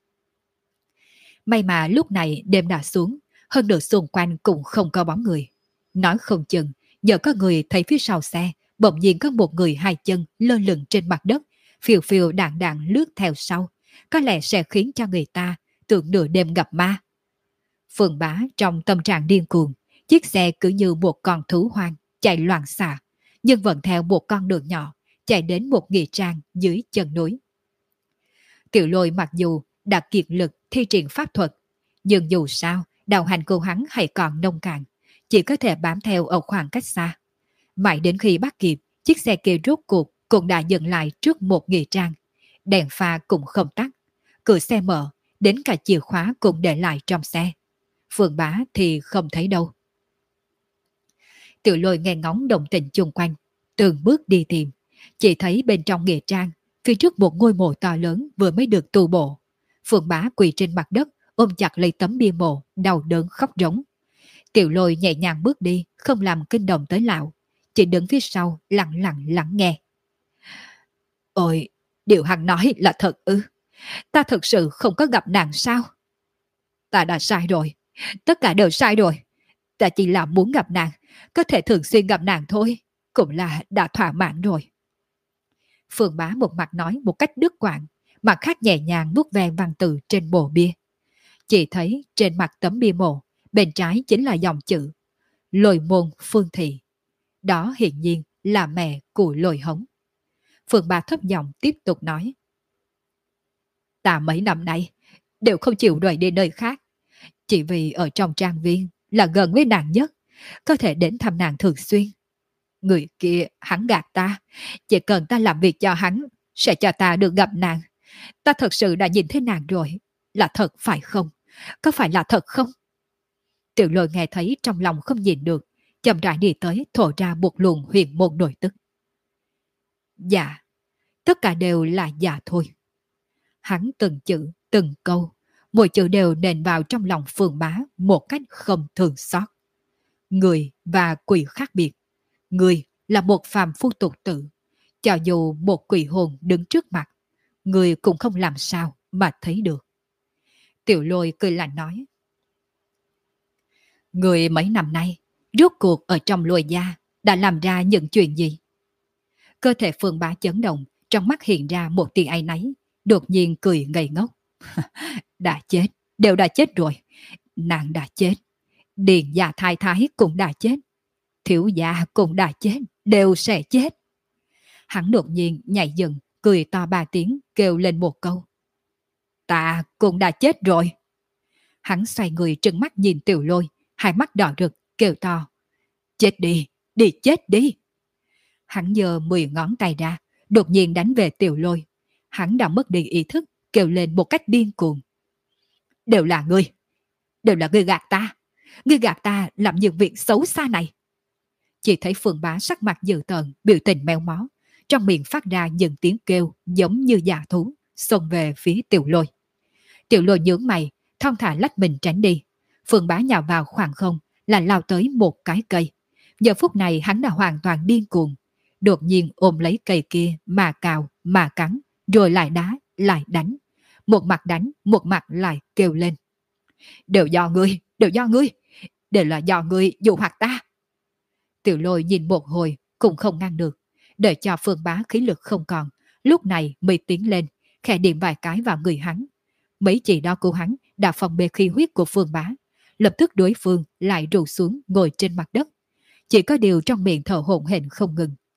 May mà lúc này đêm đã xuống, hơn nữa xung quanh cũng không có bóng người. Nói không chừng, giờ có người thấy phía sau xe, bỗng nhiên có một người hai chân lơ lửng trên mặt đất, phiêu phiêu đạn đạn lướt theo sau, có lẽ sẽ khiến cho người ta tưởng nửa đêm gặp ma. Phương Bá trong tâm trạng điên cuồng, chiếc xe cứ như một con thú hoang chạy loạn xạ, nhưng vẫn theo một con đường nhỏ, chạy đến một nghĩa trang dưới chân núi. Tiểu Lôi mặc dù đã kiệt lực thi triển pháp thuật, nhưng dù sao, đạo hành của hắn hay còn nông cạn, chỉ có thể bám theo ở khoảng cách xa. Mãi đến khi bắt kịp, chiếc xe kia rốt cuộc cũng đã dừng lại trước một nghĩa trang. Đèn pha cũng không tắt, cửa xe mở, đến cả chìa khóa cũng để lại trong xe. Phương Bá thì không thấy đâu. Tiểu Lôi nghe ngóng động tĩnh chung quanh, từng bước đi tìm, chỉ thấy bên trong nghĩa trang, phía trước một ngôi mộ to lớn vừa mới được tu bổ. Phương Bá quỳ trên mặt đất, ôm chặt lấy tấm bia mộ, đau đớn khóc rống. Tiểu Lôi nhẹ nhàng bước đi, không làm kinh động tới lão, chỉ đứng phía sau lặng lặng lắng nghe. Ôi, điều hắn nói là thật ư? Ta thực sự không có gặp nàng sao? Ta đã sai rồi, tất cả đều sai rồi. Ta chỉ là muốn gặp nàng, có thể thường xuyên gặp nàng thôi, cũng là đã thỏa mãn rồi. Phương Bá một mặt nói một cách đứt quãng, mặt khác nhẹ nhàng vuốt ve văn tự trên mộ bia. Chỉ thấy trên mặt tấm bia mộ, bên trái chính là dòng chữ Lôi Môn Phương Thị. Đó hiển nhiên là mẹ của Lôi Hống. Phương Bá thấp giọng tiếp tục nói: Ta mấy năm nay đều không chịu rời đi nơi khác, chỉ vì ở trong trang viên là gần với nàng nhất, có thể đến thăm nàng thường xuyên. Người kia hắn gạt ta, chỉ cần ta làm việc cho hắn, sẽ cho ta được gặp nàng. Ta thật sự đã nhìn thấy nàng rồi, là thật phải không? Có phải là thật không? Tiểu Lôi nghe thấy trong lòng không nhìn được, chậm rãi đi tới thổ ra một luồng huyền môn nổi tức. Dạ, tất cả đều là dạ thôi. Hắn từng chữ, từng câu, mỗi chữ đều nền vào trong lòng Phương Bá một cách không thường xót. Người và quỷ khác biệt. Người là một phàm phu tục tử. Cho dù một quỷ hồn đứng trước mặt, người cũng không làm sao mà thấy được. Tiểu Lôi cười lạnh nói: Người mấy năm nay, rốt cuộc ở trong Lôi gia đã làm ra những chuyện gì? Cơ thể Phương Bá chấn động, trong mắt hiện ra một tia áy náy, đột nhiên cười ngây ngốc. Đã chết, đều đã chết rồi. Nàng đã chết. Điền gia thái thái cũng đã chết. Thiếu gia cũng đã chết, đều sẽ chết. Hắn đột nhiên nhảy dựng, cười to ba tiếng, kêu lên một câu: Ta cũng đã chết rồi. Hắn xoay người trừng mắt nhìn Tiểu Lôi, hai mắt đỏ rực, kêu to: Chết đi, đi chết đi. Hắn giơ 10 ngón tay ra, đột nhiên đánh về Tiểu Lôi. Hắn đã mất đi ý thức, kêu lên một cách điên cuồng: Đều là ngươi gạt ta. Ngươi gạt ta làm những việc xấu xa này. Chỉ thấy Phương Bá sắc mặt dữ tợn, biểu tình méo mó, trong miệng phát ra những tiếng kêu giống như dã thú, xông về phía Tiểu Lôi. Tiểu Lôi nhướng mày, thong thả lách mình tránh đi. Phương Bá nhào vào khoảng không, là lao tới một cái cây. Giờ phút này hắn đã hoàn toàn điên cuồng, đột nhiên ôm lấy cây kia mà cào, mà cắn, rồi lại đá, lại đánh. Một mặt đánh, một mặt lại kêu lên: Đều do ngươi, đều là do ngươi dụ hoặc ta. Tiểu Lôi nhìn một hồi cũng không ngăn được, đợi cho Phương Bá khí lực không còn, lúc này mới tiến lên, khẽ điểm vài cái vào người hắn. Mấy chỉ đao của hắn đã phòng bê khí huyết của Phương Bá, lập tức đối phương lại rủ xuống ngồi trên mặt đất. Chỉ có điều trong miệng thở hổn hển không ngừng,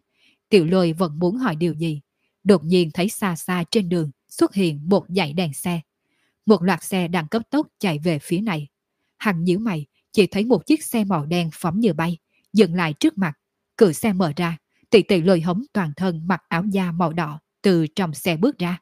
Tiểu Lôi vẫn muốn hỏi điều gì. Đột nhiên thấy xa xa trên đường xuất hiện một dãy đèn xe. Một loạt xe đang cấp tốc chạy về phía này. Hắn nhíu mày, chỉ thấy một chiếc xe màu đen phóng như bay, dừng lại trước mặt. Cửa xe mở ra, tỷ tỷ Lôi Hống toàn thân mặc áo da màu đỏ từ trong xe bước ra.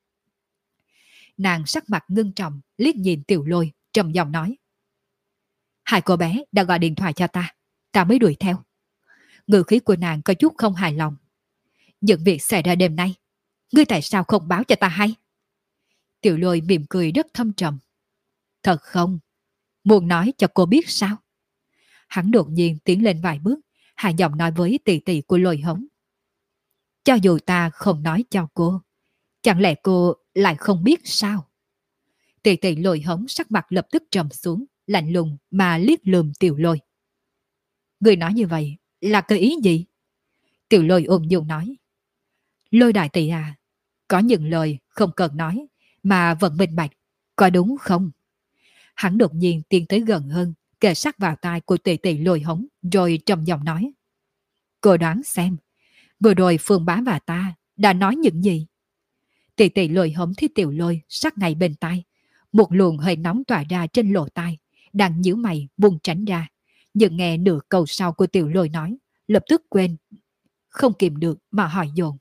Nàng sắc mặt ngưng trọng, liếc nhìn Tiểu Lôi, trầm giọng nói: hai cô bé đã gọi điện thoại cho ta mới đuổi theo. Ngữ khí của nàng có chút không hài lòng. Những việc xảy ra đêm nay, ngươi tại sao không báo cho ta hay? Tiểu Lôi mỉm cười rất thâm trầm. Thật không? Muốn nói cho cô biết sao? Hắn đột nhiên tiến lên vài bước, hạ giọng nói với tỷ tỷ của Lôi Hống. Cho dù ta không nói cho cô, chẳng lẽ cô lại không biết sao? Tỷ tỷ Lôi Hống sắc mặt lập tức trầm xuống, lạnh lùng mà liếc lườm Tiểu Lôi. Người nói như vậy là cái ý gì? Tiểu Lôi ôm dung nói. Lôi đại tỷ à, có những lời không cần nói mà vẫn minh bạch, có đúng không? Hắn đột nhiên tiến tới gần hơn, kề sát vào tai của tỷ tỷ Lôi Hống, rồi trầm giọng nói. Cô đoán xem, vừa rồi Phương Bá và ta đã nói những gì? Tỷ tỷ Lôi Hống thấy Tiểu Lôi sát ngay bên tai, một luồng hơi nóng tỏa ra trên lỗ tai, đang nhíu mày buông tránh ra, nhưng nghe nửa câu sau của Tiểu Lôi nói, lập tức quên, không kìm được mà hỏi dồn.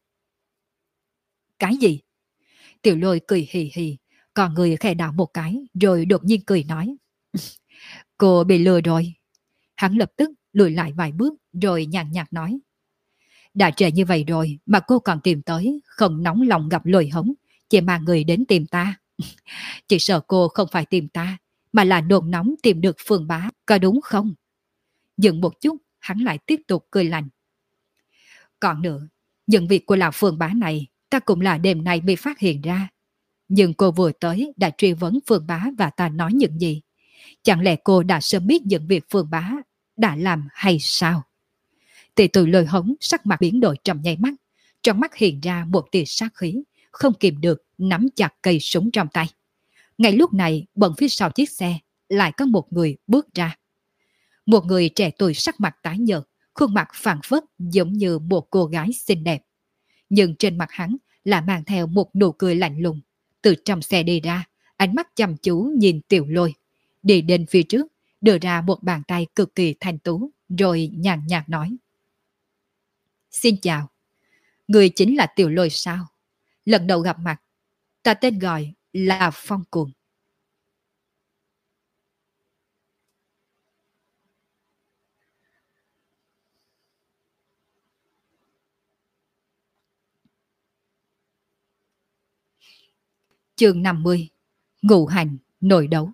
Cái gì? Tiểu Lôi cười hì hì, còn người khẽ đảo một cái, rồi đột nhiên cười nói. Cô bị lừa rồi. Hắn lập tức lùi lại vài bước, rồi nhàn nhạt nói. Đã trễ như vậy rồi mà cô còn tìm tới, không nóng lòng gặp Lôi Hống, chỉ mang người đến tìm ta. Chỉ sợ cô không phải tìm ta, mà là nôn nóng tìm được Phương Bá, có đúng không? Dừng một chút, hắn lại tiếp tục cười lạnh. Còn nữa, những việc của lão Phương Bá này, ta cũng là đêm nay bị phát hiện ra. Nhưng cô vừa tới đã truy vấn Phương Bá và ta nói những gì? Chẳng lẽ cô đã sớm biết những việc Phương Bá đã làm hay sao? Tỷ tử Lôi Hống sắc mặt biến đổi trong nháy mắt, trong mắt hiện ra một tia sát khí, không kìm được nắm chặt cây súng trong tay. Ngay lúc này, bận phía sau chiếc xe lại có một người bước ra. Một người trẻ tuổi sắc mặt tái nhợt, khuôn mặt phảng phất giống như một cô gái xinh đẹp. Nhưng trên mặt hắn là mang theo một nụ cười lạnh lùng. Từ trong xe đi ra, ánh mắt chăm chú nhìn Tiểu Lôi. Đi đến phía trước, đưa ra một bàn tay cực kỳ thanh tú, rồi nhàn nhạt nói. Xin chào, người chính là Tiểu Lôi sao? Lần đầu gặp mặt, ta tên gọi là Phong Cuồng. Chương 50. Ngũ hành nội đấu.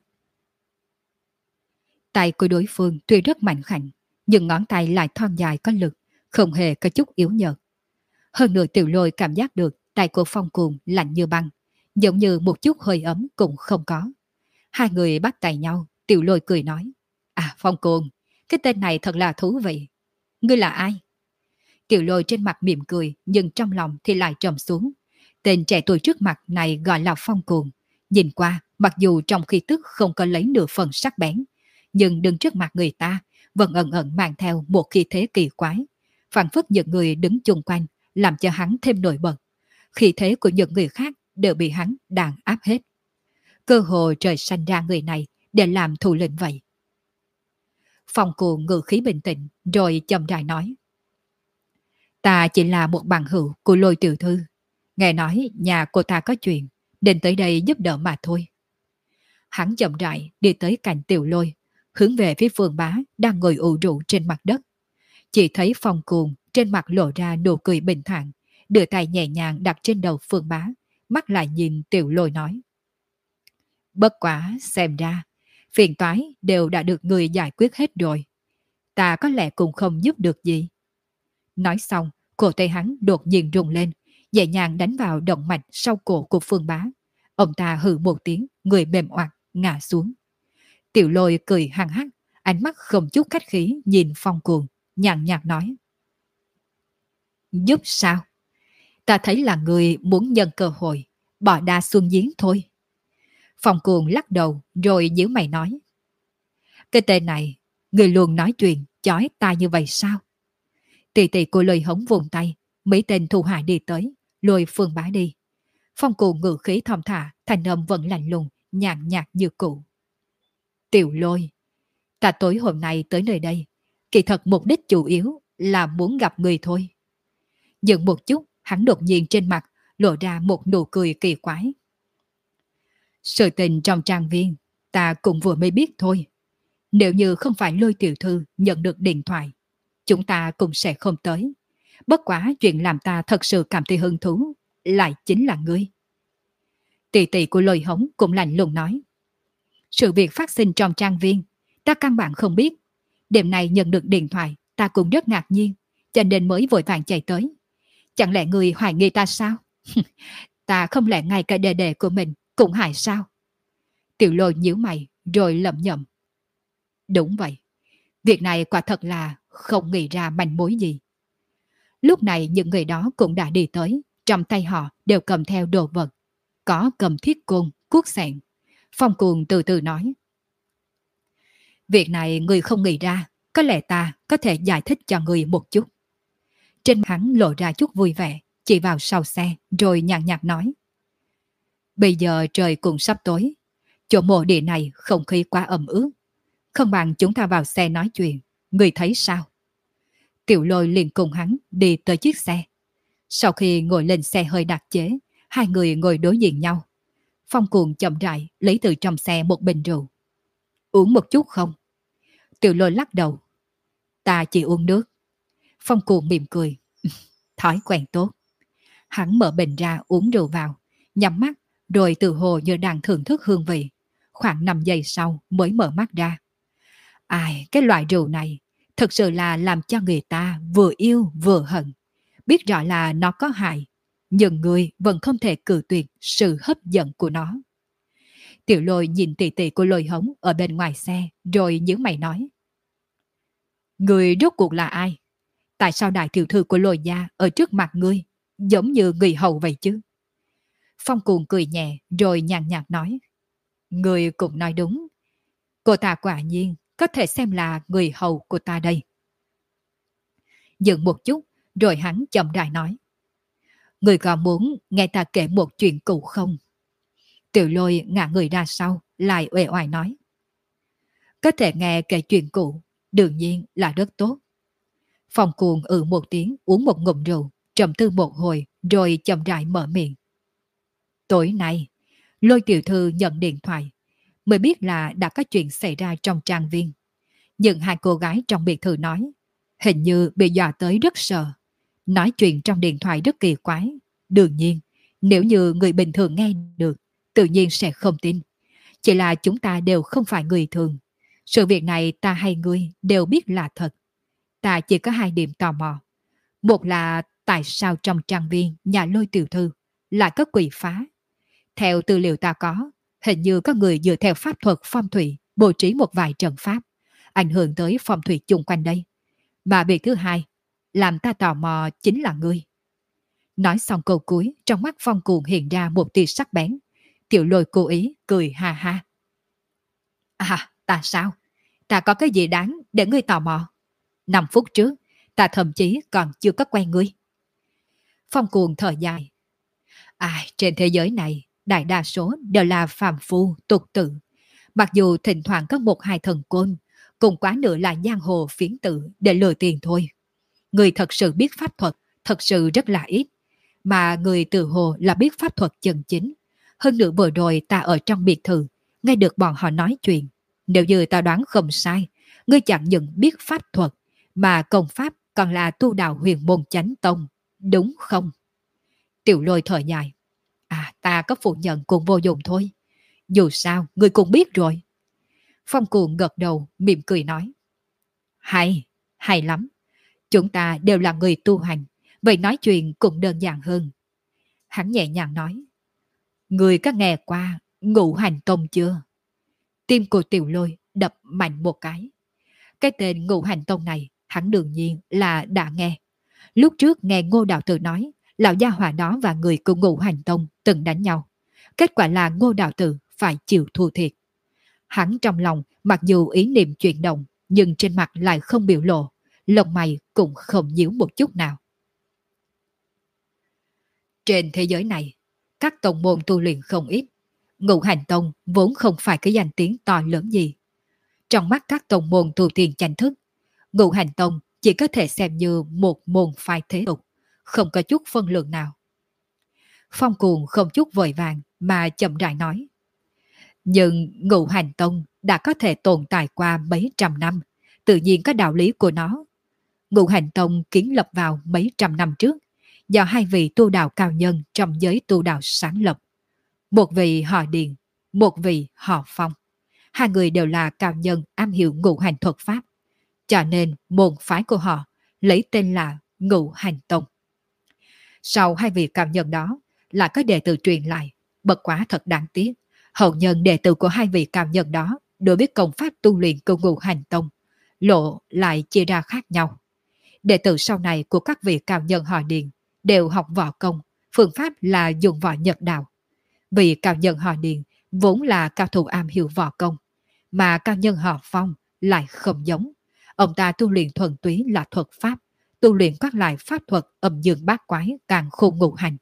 Tay của đối phương tuy rất mạnh khảnh, nhưng ngón tay lại thon dài có lực, không hề có chút yếu nhợt. Hơn nữa Tiểu Lôi cảm giác được tay của Phong Cuồng lạnh như băng, giống như một chút hơi ấm cũng không có. Hai người bắt tay nhau, Tiểu Lôi cười nói. À Phong Cuồng, cái tên này thật là thú vị. Ngươi là ai? Tiểu Lôi trên mặt mỉm cười, nhưng trong lòng thì lại trầm xuống. Tên trẻ tuổi trước mặt này gọi là Phong Cuồng. Nhìn qua, mặc dù trong khí tức không có lấy nửa phần sắc bén, nhưng đứng trước mặt người ta vẫn ẩn ẩn mang theo một khí thế kỳ quái. Phản phất những người đứng chung quanh làm cho hắn thêm nổi bật. Khí thế của những người khác đều bị hắn đàn áp hết. Cơ hồ trời sanh ra người này để làm thủ lĩnh vậy. Phong Cuồng ngữ khí bình tĩnh rồi chậm rãi nói. Ta chỉ là một bằng hữu của Lôi tiểu thư. Nghe nói nhà cô ta có chuyện, nên tới đây giúp đỡ mà thôi. Hắn chậm rãi đi tới cạnh Tiểu Lôi, hướng về phía Phương Bá đang ngồi ủ rũ trên mặt đất. Chỉ thấy Phong Cuồng trên mặt lộ ra nụ cười bình thản, đưa tay nhẹ nhàng đặt trên đầu Phương Bá, mắt lại nhìn Tiểu Lôi nói. Bất quá xem ra, phiền toái đều đã được người giải quyết hết rồi. Ta có lẽ cũng không giúp được gì. Nói xong, cổ tay hắn đột nhiên rung lên, nhẹ nhàng đánh vào động mạch sau cổ của Phương Bá. Ông ta hừ một tiếng, người mềm oặt, ngã xuống. Tiểu Lôi cười hăng hắc, ánh mắt không chút khách khí nhìn Phong Cuồng, nhàn nhạt nói. Giúp sao? Ta thấy là người muốn nhân cơ hội, bỏ đa xuân giếng thôi. Phong Cuồng lắc đầu rồi nhíu mày nói. Cái tên này, người luôn nói chuyện chói tai như vậy sao? Tỷ tỷ của Lôi Hống vùng tay, Mấy tên thủ hạ đi tới, lôi Phương Bá đi. Phong Cuồng ngự khí thong thả, thanh âm vẫn lạnh lùng, nhàn nhạt như cũ. Tiểu Lôi, ta tối hôm nay tới nơi đây, kỳ thật mục đích chủ yếu là muốn gặp người thôi. Dừng một chút, hắn đột nhiên trên mặt lộ ra một nụ cười kỳ quái. Sự tình trong trang viên, ta cũng vừa mới biết thôi. Nếu như không phải Lôi tiểu thư nhận được điện thoại, chúng ta cũng sẽ không tới. Bất quá chuyện làm ta thật sự cảm thấy hứng thú, lại chính là ngươi. Tỷ tỷ của Lôi Hống cũng lạnh lùng nói. Sự việc phát sinh trong trang viên, ta căn bản không biết. Đêm nay nhận được điện thoại, ta cũng rất ngạc nhiên, cho nên mới vội vàng chạy tới. Chẳng lẽ người hoài nghi ta sao? Ta không lẽ ngay cả đề đề của mình cũng hại sao? Tiểu Lôi nhíu mày rồi lẩm nhẩm. Đúng vậy, việc này quả thật là không nghĩ ra manh mối gì. Lúc này những người đó cũng đã đi tới, trong tay họ đều cầm theo đồ vật. Có cầm thiết côn, cuốc sẹn. Phong Cuồng từ từ nói. Việc này người không nghĩ ra, có lẽ ta có thể giải thích cho người một chút. Trên mặt hắn lộ ra chút vui vẻ, chỉ vào sau xe, rồi nhàn nhạt nói. Bây giờ trời cũng sắp tối, chỗ mộ địa này không khí quá ẩm ướt. Không bằng chúng ta vào xe nói chuyện, người thấy sao? Tiểu Lôi liền cùng hắn đi tới chiếc xe. Sau khi ngồi lên xe hơi đặc chế, hai người ngồi đối diện nhau. Phong Cuồng chậm rãi lấy từ trong xe một bình rượu. Uống một chút không? Tiểu Lôi lắc đầu. Ta chỉ uống nước. Phong Cuồng mỉm cười. Thói quen tốt. Hắn mở bình ra uống rượu vào, nhắm mắt, rồi tự hồ như đang thưởng thức hương vị. Khoảng 5 giây sau mới mở mắt ra. Ai, cái loại rượu này thực sự là làm cho người ta vừa yêu vừa hận. Biết rõ là nó có hại, nhưng người vẫn không thể cự tuyệt sự hấp dẫn của nó. Tiểu Lôi nhìn tỷ tỷ của Lôi Hống ở bên ngoài xe, rồi nhíu mày nói. Người rốt cuộc là ai? Tại sao đại tiểu thư của Lôi gia ở trước mặt ngươi, giống như người hầu vậy chứ? Phong Cuồng cười nhẹ, rồi nhàn nhạt nói. Người cũng nói đúng. Cô ta quả nhiên có thể xem là người hầu của ta đây. Dừng một chút, rồi hắn chậm rãi nói. Người còn muốn nghe ta kể một chuyện cũ không? Tiểu Lôi ngả người ra sau, lại uể oải nói. Có thể nghe kể chuyện cũ, đương nhiên là rất tốt. Phong Cuồng một tiếng, uống một ngụm rượu, trầm tư một hồi, rồi chậm rãi mở miệng. Tối nay, Lôi tiểu thư nhận điện thoại, mới biết là đã có chuyện xảy ra trong trang viên. Nhưng hai cô gái trong biệt thự nói, hình như bị dọa tới rất sợ. Nói chuyện trong điện thoại rất kỳ quái. Đương nhiên, nếu như người bình thường nghe được, tự nhiên sẽ không tin. Chỉ là chúng ta đều không phải người thường. Sự việc này ta hay ngươi đều biết là thật. Ta chỉ có 2 điểm tò mò. Một là tại sao trong trang viên nhà Lôi tiểu thư lại có quỷ phá. Theo tư liệu ta có, hình như có người dựa theo pháp thuật phong thủy bố trí một vài trận pháp, ảnh hưởng tới phong thủy chung quanh đây. Mà việc thứ hai, làm ta tò mò chính là ngươi. Nói xong câu cuối, trong mắt Phong Cuồng hiện ra một tia sắc bén. Tiểu Lôi cố ý cười ha ha. À, ta sao? Ta có cái gì đáng để ngươi tò mò? 5 phút trước, ta thậm chí còn chưa có quen ngươi. Phong Cuồng thở dài. Trên thế giới này, đại đa số đều là phàm phu, tục tử. Mặc dù thỉnh thoảng có 1-2 thần côn, cùng quá nữa là giang hồ phiến tử để lừa tiền thôi. Người thật sự biết pháp thuật, thật sự rất là ít. Mà người tự hồ là biết pháp thuật chân chính. Hơn nữa vừa rồi ta ở trong biệt thự, nghe được bọn họ nói chuyện. Nếu như ta đoán không sai, ngươi chẳng những biết pháp thuật, mà công pháp còn là tu đạo huyền môn chánh tông, đúng không? Tiểu Lôi thở dài. Ta có phủ nhận cũng vô dụng thôi. Dù sao, ngươi cũng biết rồi. Phong Cuồng gật đầu, mỉm cười nói. Hay, hay lắm. Chúng ta đều là người tu hành, vậy nói chuyện cũng đơn giản hơn. Hắn nhẹ nhàng nói. Ngươi có nghe qua Ngũ Hành Tông chưa? Tim của Tiểu Lôi đập mạnh một cái. Cái tên Ngũ Hành Tông này, hắn đương nhiên là đã nghe. Lúc trước nghe Ngô Đạo Tử nói, lão gia hỏa đó và người của Ngũ Hành Tông từng đánh nhau. Kết quả là Ngô Đạo Tử phải chịu thua thiệt. Hắn trong lòng mặc dù ý niệm chuyển động, nhưng trên mặt lại không biểu lộ, lông mày cũng không nhíu một chút nào. Trên thế giới này, các tông môn tu luyện không ít. Ngũ Hành Tông vốn không phải cái danh tiếng to lớn gì. Trong mắt các tông môn tu tiên tranh thức, Ngũ Hành Tông chỉ có thể xem như một môn phái thế tục, không có chút phân lượng nào. Phong Cuồng không chút vội vàng mà chậm rãi nói. Nhưng Ngũ Hành Tông đã có thể tồn tại qua mấy trăm năm, tự nhiên có đạo lý của nó. Ngũ Hành Tông kiến lập vào mấy trăm năm trước, do hai vị tu đạo cao nhân trong giới tu đạo sáng lập. Một vị họ Điền, một vị họ Phong. Hai người đều là cao nhân am hiểu ngũ hành thuật pháp, cho nên môn phái của họ lấy tên là Ngũ Hành Tông. Sau hai vị cao nhân đó là có đệ tử truyền lại, bất quá thật đáng tiếc. Hậu nhân đệ tử của hai vị cao nhân đó đối với công pháp tu luyện của Ngũ Hành Tông lộ lại chia ra khác nhau. Đệ tử sau này của các vị cao nhân họ Điền đều học võ công, phương pháp là dùng võ Nhật đạo. Vị cao nhân họ Điền vốn là cao thủ am hiểu võ công, mà cao nhân họ Phong lại không giống. Ông ta tu luyện thuần túy là thuật pháp, tu luyện các loại pháp thuật âm dương bát quái càng khôn ngũ hành.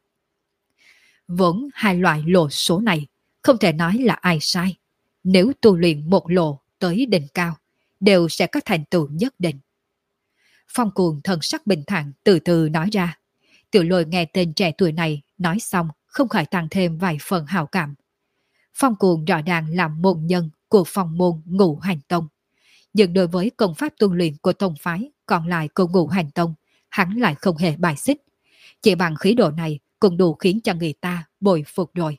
Vốn hai loại lộ số này, không thể nói là ai sai. Nếu tu luyện một lộ tới đỉnh cao, đều sẽ có thành tựu nhất định. Phong Cuồng thần sắc bình thản từ từ nói ra. Tiểu Lôi nghe tên trẻ tuổi này nói xong không khỏi tăng thêm vài phần hào cảm. Phong Cuồng rõ ràng là môn nhân của phong môn Ngũ Hành Tông. Nhưng đối với công pháp tu luyện của tông phái còn lại của Ngũ Hành Tông, hắn lại không hề bài xích. Chỉ bằng khí độ này cũng đủ khiến cho người ta bội phục rồi.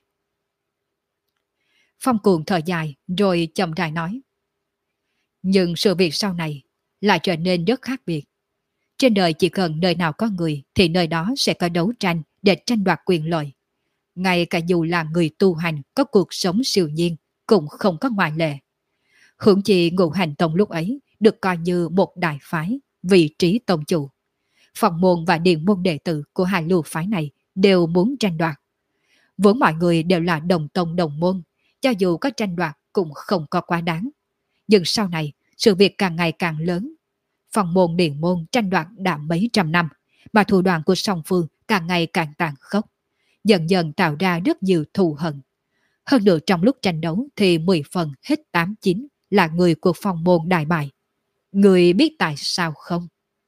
Phong Cuồng thở dài rồi chậm rãi nói. Nhưng sự việc sau này lại trở nên rất khác biệt. Trên đời chỉ cần nơi nào có người thì nơi đó sẽ có đấu tranh để tranh đoạt quyền lợi. Ngay cả dù là người tu hành có cuộc sống siêu nhiên cũng không có ngoại lệ. Hưởng chi Ngũ Hành Tông lúc ấy được coi như một đại phái, vị trí tông chủ. Phòng môn và điện môn đệ tử của hai lưu phái này đều muốn tranh đoạt. Vốn mọi người đều là đồng tông đồng môn, cho dù có tranh đoạt cũng không có quá đáng. Nhưng sau này, sự việc càng ngày càng lớn. Phòng môn điện môn tranh đoạt đã mấy trăm năm, mà thủ đoạn của song phương càng ngày càng tàn khốc, dần dần tạo ra rất nhiều thù hận. Hơn nữa trong lúc tranh đấu thì 10 phần hết 8-9 là người của phòng môn đại bại. Người biết tại sao không?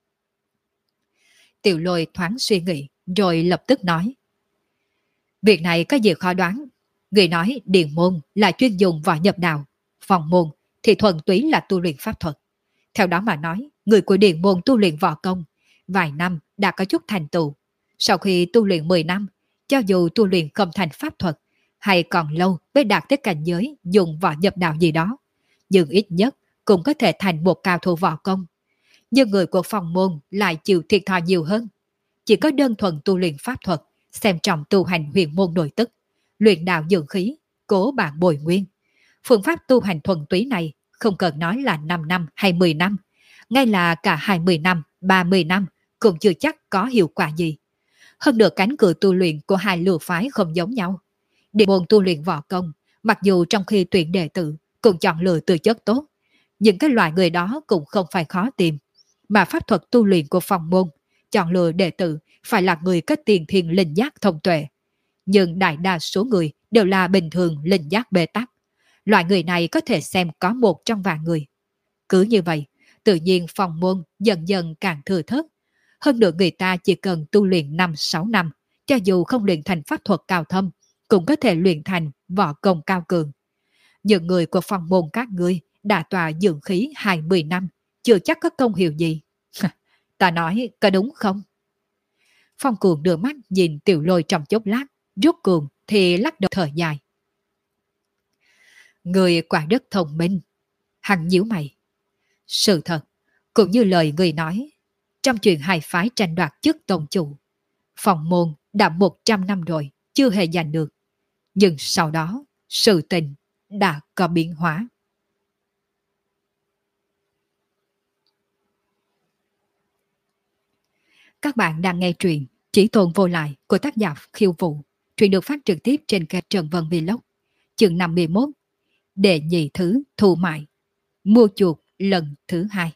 Tiểu Lôi thoáng suy nghĩ rồi lập tức nói. Việc này có gì khó đoán. Người nói điện môn là chuyên dùng võ nhập đạo, phòng môn thì thuần túy là tu luyện pháp thuật. Theo đó mà nói, người của điện môn tu luyện võ công, vài năm đã có chút thành tựu. Sau khi tu luyện 10 năm, cho dù tu luyện không thành pháp thuật, hay còn lâu mới đạt tới cảnh giới dùng võ nhập đạo gì đó, nhưng ít nhất cũng có thể thành một cao thủ võ công. Nhưng người của phòng môn lại chịu thiệt thòi nhiều hơn. Chỉ có đơn thuần tu luyện pháp thuật, xem trọng tu hành huyền môn nội tức, luyện đạo dưỡng khí, cố bản bồi nguyên. Phương pháp tu hành thuần túy này không cần nói là 5 năm hay 10 năm, ngay là cả 20 năm, 30 năm cũng chưa chắc có hiệu quả gì. Hơn nữa cánh cửa tu luyện của hai lưu phái không giống nhau. Điện môn tu luyện võ công, mặc dù trong khi tuyển đệ tử cũng chọn lựa tư chất tốt, nhưng cái loại người đó cũng không phải khó tìm. Mà pháp thuật tu luyện của phòng môn, chọn lựa đệ tử phải là người có tiền thiên linh giác thông tuệ. Nhưng đại đa số người đều là bình thường linh giác bế tắc. Loại người này có thể xem có một trong vài người. Cứ như vậy, tự nhiên phòng môn dần dần càng thừa thớt. Hơn nữa người ta chỉ cần tu luyện 5-6 năm, cho dù không luyện thành pháp thuật cao thâm, cũng có thể luyện thành võ công cao cường. Những người của phòng môn các ngươi đã tòa dưỡng khí 20 năm, chưa chắc có công hiệu gì. Ta nói có đúng không? Phong Cuồng đưa mắt nhìn Tiểu Lôi trong chốc lát, rốt cuộc thì lắc đầu thở dài. Người quả rất thông minh. Hắn nhíu mày. Sự thật, cũng như lời người nói, trong chuyện hai phái tranh đoạt chức tông chủ, phòng môn đã 100 năm rồi, chưa hề giành được. Nhưng sau đó, sự tình đã có biến hóa. Các bạn đang nghe truyện Chỉ Tồn Vô Lại của tác giả Khiêu Vũ. Truyện được phát trực tiếp trên kênh Trần Vân Vlog. Chương 51. Đệ nhị thứ thù mại. Mua chuộc lần thứ 2.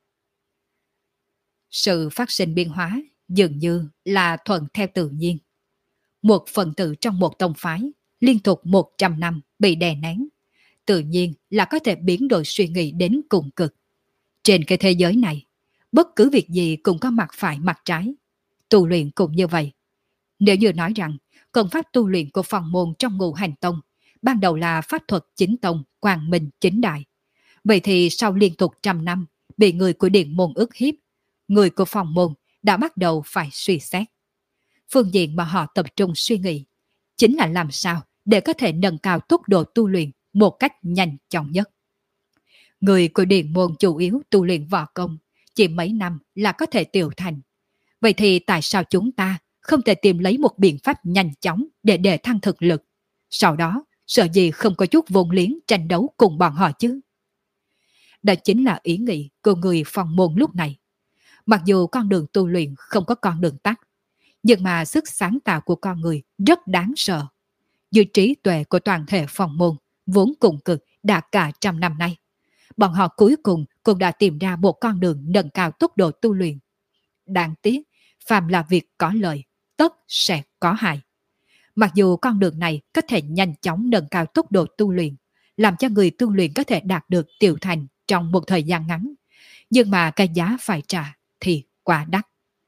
Sự phát sinh biến hóa dường như là thuận theo tự nhiên. Một phần tử trong một tông phái, liên tục 100 năm bị đè nén, tự nhiên là có thể biến đổi suy nghĩ đến cùng cực. Trên cái thế giới này, bất cứ việc gì cũng có mặt phải mặt trái. Tu luyện cũng như vậy. Nếu như nói rằng công pháp tu luyện của phòng môn trong Ngũ Hành Tông ban đầu là pháp thuật chính tông, quang minh chính đại, vậy thì sau liên tục trăm năm bị người của điện môn ức hiếp, người của phòng môn đã bắt đầu phải suy xét. Phương diện mà họ tập trung suy nghĩ chính là làm sao để có thể nâng cao tốc độ tu luyện một cách nhanh chóng nhất. Người của điện môn chủ yếu tu luyện võ công, chỉ mấy năm là có thể tiểu thành. Vậy thì tại sao chúng ta không thể tìm lấy một biện pháp nhanh chóng để đề thăng thực lực? Sau đó, sợ gì không có chút vốn liếng tranh đấu cùng bọn họ chứ? Đó chính là ý nghĩ của người phòng môn lúc này. Mặc dù con đường tu luyện không có con đường tắt, nhưng mà sức sáng tạo của con người rất đáng sợ. Dưới trí tuệ của toàn thể phòng môn, vốn cùng cực đã cả trăm năm nay, bọn họ cuối cùng cũng đã tìm ra một con đường nâng cao tốc độ tu luyện. Đáng tiếc, phàm là việc có lợi, tất sẽ có hại. Mặc dù con đường này có thể nhanh chóng nâng cao tốc độ tu luyện, làm cho người tu luyện có thể đạt được tiểu thành trong một thời gian ngắn, nhưng mà cái giá phải trả thì quá đắt.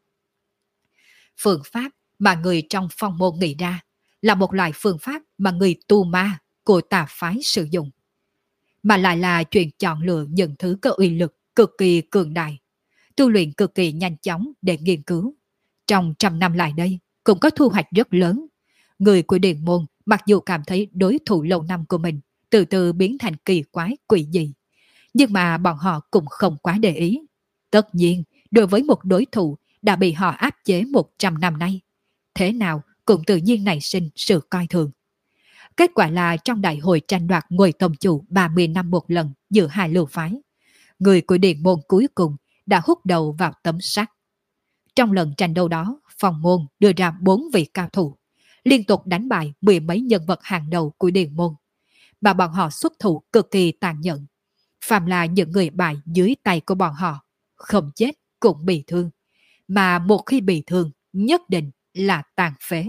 Phương pháp mà người trong phong môn nghĩ ra là một loại phương pháp mà người tu ma của tà phái sử dụng, mà lại là chuyện chọn lựa những thứ có uy lực cực kỳ cường đại, tu luyện cực kỳ nhanh chóng để nghiên cứu. Trong trăm năm lại đây cũng có thu hoạch rất lớn. Người của điện môn mặc dù cảm thấy đối thủ lâu năm của mình từ từ biến thành kỳ quái quỷ dị, nhưng mà bọn họ cũng không quá để ý. Tất nhiên, đối với một đối thủ đã bị họ áp chế 100 năm nay, thế nào cũng tự nhiên nảy sinh sự coi thường. Kết quả là trong đại hội tranh đoạt ngôi tông chủ 30 năm một lần giữa hai lưu phái, người của điện môn cuối cùng đã hút đầu vào tấm sắt. Trong lần tranh đấu đó, phòng môn đưa ra 4 vị cao thủ, liên tục đánh bại mười mấy nhân vật hàng đầu của điện môn, mà bọn họ xuất thủ cực kỳ tàn nhẫn. Phàm là những người bại dưới tay của bọn họ, không chết cũng bị thương, mà một khi bị thương nhất định là tàn phế.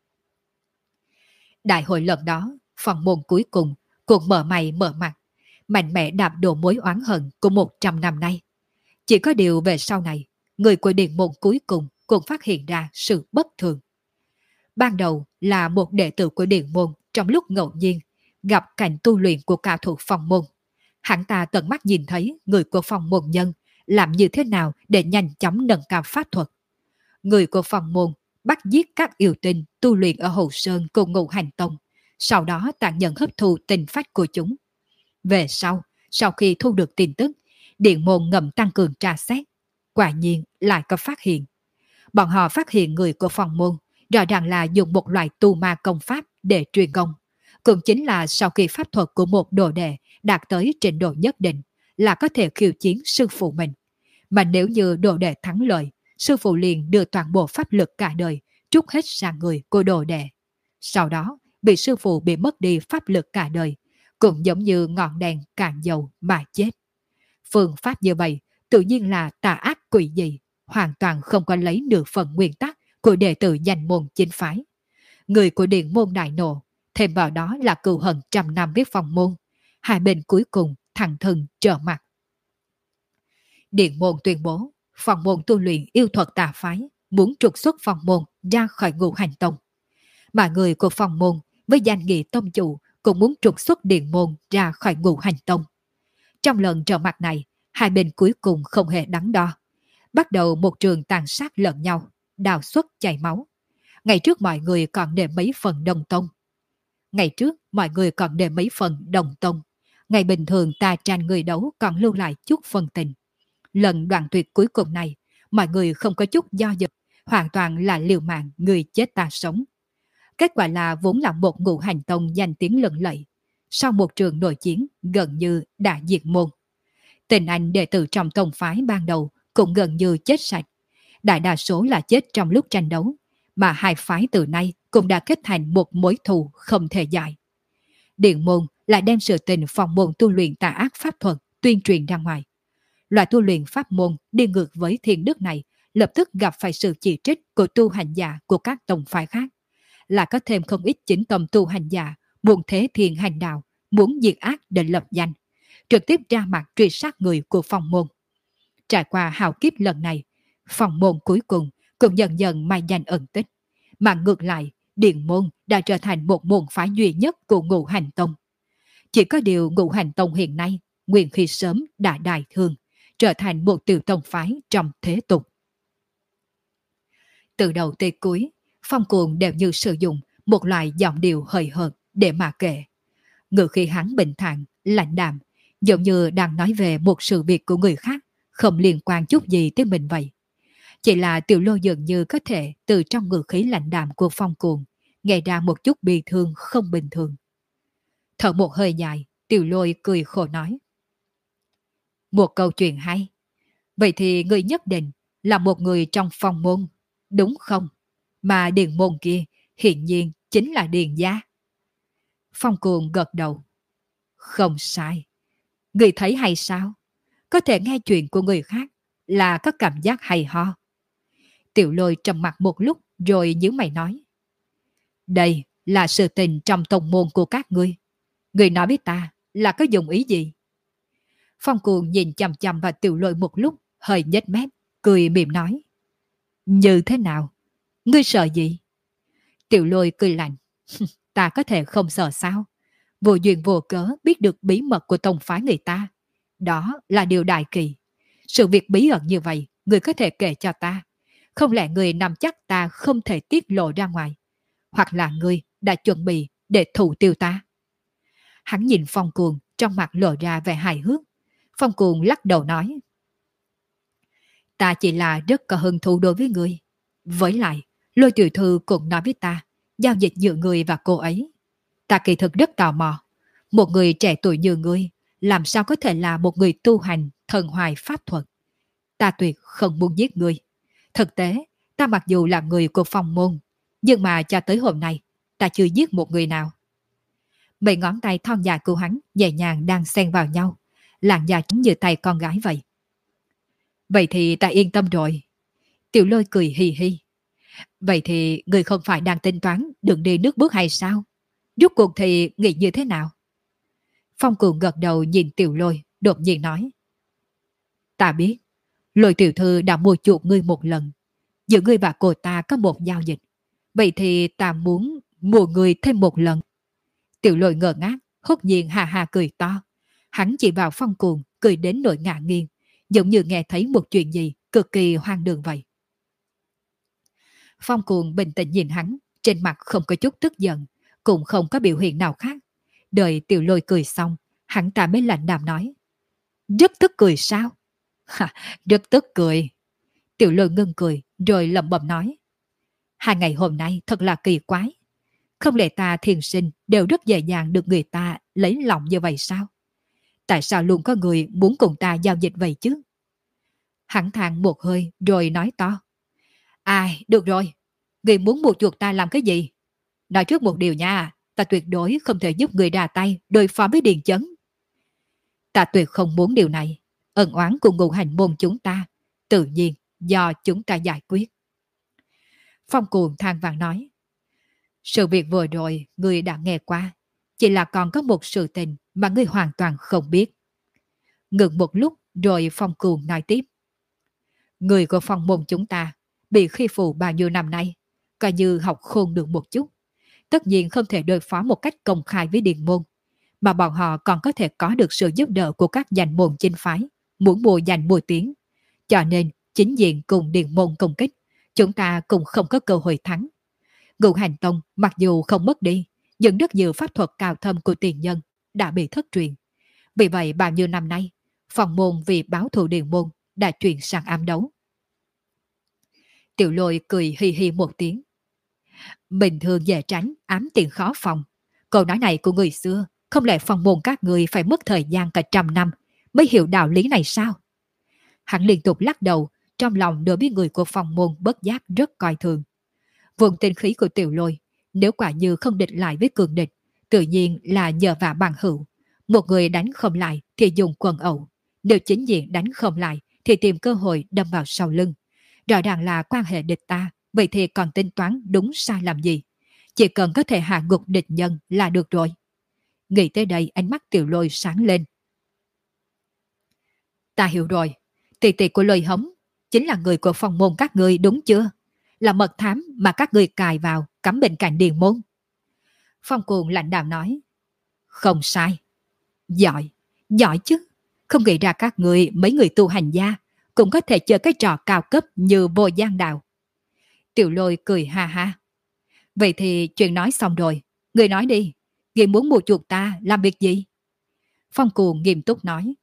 Đại hội lần đó, phòng môn cuối cùng cũng mở mày mở mặt, mạnh mẽ đạp đổ mối oán hận của 100 năm nay. Chỉ có điều về sau này, người của điện môn cuối cùng cũng phát hiện ra sự bất thường. Ban đầu là một đệ tử của điện môn trong lúc ngẫu nhiên gặp cảnh tu luyện của cao thủ phòng môn. Hắn ta tận mắt nhìn thấy người của phòng môn nhân làm như thế nào để nhanh chóng nâng cao pháp thuật. Người của phòng môn bắt giết các yêu tinh tu luyện ở Hồ Sơn cùng Ngũ Hành Tông, sau đó tàn nhẫn hấp thu tinh phách của chúng. Về sau khi thu được tin tức, điện môn ngầm tăng cường tra xét, quả nhiên lại có phát hiện. Bọn họ phát hiện người của phòng môn rõ ràng là dùng một loại tu ma công pháp để truyền công. Cũng chính là sau khi pháp thuật của một đồ đệ đạt tới trình độ nhất định là có thể khiêu chiến sư phụ mình. Mà nếu như đồ đệ thắng lợi, sư phụ liền đưa toàn bộ pháp lực cả đời trút hết sang người của đồ đệ. Sau đó, bị sư phụ bị mất đi pháp lực cả đời, cũng giống như ngọn đèn cạn dầu mà chết. Phương pháp như vậy tự nhiên là tà ác quỷ dị, hoàn toàn không có lấy nửa phần nguyên tắc của đệ tử danh môn chính phái. Người của điện môn đại nộ, thêm vào đó là cừu hận trăm năm với phòng môn. Hai bên cuối cùng thẳng thừng trở mặt. Điện môn tuyên bố, phòng môn tu luyện yêu thuật tà phái, muốn trục xuất phòng môn ra khỏi Ngũ Hành Tông. Mà người của phòng môn với danh nghĩa tông chủ cũng muốn trục xuất điện môn ra khỏi Ngũ Hành Tông. Trong lần trở mặt này, hai bên cuối cùng không hề đắn đo. Bắt đầu một trường tàn sát lẫn nhau, đào xuất chảy máu. Ngày trước mọi người còn để mấy phần đồng tông. Ngày bình thường ta tranh người đấu còn lưu lại chút phần tình. Lần đoạn tuyệt cuối cùng này, mọi người không có chút do dự, hoàn toàn là liều mạng người chết ta sống. Kết quả là vốn là một Ngũ Hành Tông danh tiếng lừng lẫy, sau một trường nội chiến gần như đã diệt môn. Tình anh đệ tử trong tông phái ban đầu cũng gần như chết sạch. Đại đa số là chết trong lúc tranh đấu, mà hai phái từ nay cũng đã kết thành một mối thù không thể giải. Điện môn lại đem sự tình phòng môn tu luyện tà ác pháp thuật tuyên truyền ra ngoài. Loại tu luyện pháp môn đi ngược với thiên đức này lập tức gặp phải sự chỉ trích của tu hành giả của các tông phái khác, là có thêm không ít chính tâm tu hành giả, muốn thế thiên hành đạo, muốn diệt ác để lập danh, trực tiếp ra mặt truy sát người của Phong môn. Trải qua hào kiếp lần này, Phong môn cuối cùng cũng dần dần mai danh ẩn tích, mà ngược lại, Điện môn đã trở thành một môn phái duy nhất của Ngũ Hành Tông. Chỉ có điều Ngũ Hành Tông hiện nay, nguyên khí sớm đã đại thương, trở thành một tiểu tông phái trong thế tục. Từ đầu tới cuối, Phong Cuồng đều như sử dụng một loại giọng điệu hời hợt để mà kể. Ngữ khí hắn bình thản, lạnh đạm, giống như đang nói về một sự việc của người khác, không liên quan chút gì tới mình vậy. Chỉ là Tiểu Lôi dường như có thể từ trong ngữ khí lạnh đạm của Phong Cuồng nghe ra một chút bi thương không bình thường. Thở một hơi dài, Tiểu Lôi cười khổ nói. Một câu chuyện hay. Vậy thì ngươi nhất định là một người trong Phong môn, đúng không? Mà Điền môn kia hiển nhiên chính là Điền gia. Phong Cuồng gật đầu. Không sai. Ngươi thấy hay sao? Có thể nghe chuyện của người khác là có cảm giác hay ho. Tiểu Lôi trầm mặt một lúc rồi nhíu mày nói. Đây là sự tình trong tông môn của các ngươi. Ngươi nói với ta là có dụng ý gì? Phong Cuồng nhìn chằm chằm vào Tiểu Lôi một lúc, hơi nhếch mép, cười mỉm nói. Như thế nào? Ngươi sợ gì? Tiểu Lôi cười lạnh. Ta có thể không sợ sao? Vô duyên vô cớ biết được bí mật của tông phái người ta. Đó là điều đại kỳ. Sự việc bí ẩn như vậy, ngươi có thể kể cho ta. Không lẽ ngươi nắm chắc ta không thể tiết lộ ra ngoài? Hoặc là ngươi đã chuẩn bị để thủ tiêu ta? Hắn nhìn Phong Cuồng, trong mặt lộ ra vẻ hài hước. Phong Cuồng lắc đầu nói. Ta chỉ là rất có hứng thú đối với ngươi. Với lại, Lôi tiểu thư cũng nói với ta, giao dịch giữa ngươi và cô ấy. Ta kỳ thực rất tò mò. Một người trẻ tuổi như ngươi, làm sao có thể là một người tu hành thần hoài pháp thuật? Ta tuyệt không muốn giết ngươi. Thực tế, ta mặc dù là người của Phong môn, nhưng mà cho tới hôm nay, ta chưa giết một người nào. Mấy ngón tay thon dài của hắn nhẹ nhàng đang xen vào nhau, làn da trắng như tay con gái vậy. Vậy thì ta yên tâm rồi. Tiểu Lôi cười hì hì. Vậy thì người không phải đang tính toán đường đi nước bước hay sao? Rốt cuộc thì nghĩ như thế nào? Phong Cuồng gật đầu nhìn Tiểu Lôi, đột nhiên nói. Ta biết, Lôi tiểu thư đã mua chuộc ngươi một lần. Giữa ngươi và cô ta có một giao dịch. Vậy thì ta muốn mua ngươi thêm một lần. Tiểu Lôi ngờ ngác, hốt nhiên hà hà cười to. Hắn chỉ vào Phong Cuồng, cười đến nỗi ngả nghiêng, giống như nghe thấy một chuyện gì cực kỳ hoang đường vậy. Phong Cuồng bình tĩnh nhìn hắn, trên mặt không có chút tức giận, cũng không có biểu hiện nào khác. Đợi Tiểu Lôi cười xong, hắn ta mới lạnh đàm nói. Rất tức cười sao? Ha, rất tức cười. Tiểu Lôi ngưng cười, rồi lẩm bẩm nói. 2 ngày hôm nay thật là kỳ quái. Không lẽ ta thiền sinh đều rất dễ dàng được người ta lấy lòng như vậy sao? Tại sao luôn có người muốn cùng ta giao dịch vậy chứ? Hắn than một hơi rồi nói to. Ai, được rồi. Người muốn buộc chuộc ta làm cái gì? Nói trước một điều nha, ta tuyệt đối không thể giúp người đà tay đối phó với Điền Chấn. Ta tuyệt không muốn điều này. Ân oán của Ngũ Hành môn chúng ta, tự nhiên do chúng ta giải quyết. Phong Cuồng than vãn nói. Sự việc vừa rồi ngươi đã nghe qua, chỉ là còn có một sự tình mà ngươi hoàn toàn không biết. Ngừng một lúc rồi Phong Cuồng nói tiếp. Người của Phong môn chúng ta bị khi phụ bao nhiêu năm nay, coi như học khôn được một chút. Tất nhiên không thể đối phó một cách công khai với Điền môn, mà bọn họ còn có thể có được sự giúp đỡ của các danh môn chính phái, muốn mua danh mua tiếng. Cho nên, chính diện cùng Điền môn công kích, chúng ta cũng không có cơ hội thắng. Ngũ Hành Tông mặc dù không mất đi, nhưng rất nhiều pháp thuật cao thâm của tiền nhân đã bị thất truyền. Vì vậy bao nhiêu năm nay, Phong môn vì báo thù Điền môn đã chuyển sang ám đấu. Tiểu Lôi cười hi hi một tiếng. Bình thường dễ tránh, ám tiền khó phòng. Câu nói này của người xưa, không lẽ Phong môn các người phải mất thời gian cả 100 năm mới hiểu đạo lý này sao? Hắn liên tục lắc đầu, trong lòng đối với người của Phong môn bất giác rất coi thường. Vùng tinh khí của Tiểu Lôi, nếu quả như không địch lại với cường địch, tự nhiên là nhờ vả bằng hữu. Một người đánh không lại thì dùng quần ẩu, nếu chính diện đánh không lại thì tìm cơ hội đâm vào sau lưng. Rõ ràng là quan hệ địch ta, vậy thì còn tính toán đúng sai làm gì? chỉ cần có thể hạ gục địch nhân là được rồi. Nghĩ tới đây ánh mắt Tiểu Lôi sáng lên. Ta hiểu rồi, tỷ tỷ của Lôi Hống chính là người của phòng môn các ngươi đúng chưa? Là mật thám mà các ngươi cài vào cắm bên cạnh điền môn. Phong Cuồng lạnh đạm nói. Không sai. Giỏi, giỏi chứ. Không nghĩ ra các ngươi mấy người tu hành gia cũng có thể chơi cái trò cao cấp như vô gian đạo. Tiểu Lôi cười ha ha. Vậy thì chuyện nói xong rồi. Ngươi nói đi. Ngươi muốn mua chuộc ta làm việc gì? Phong Cuồng nghiêm túc nói.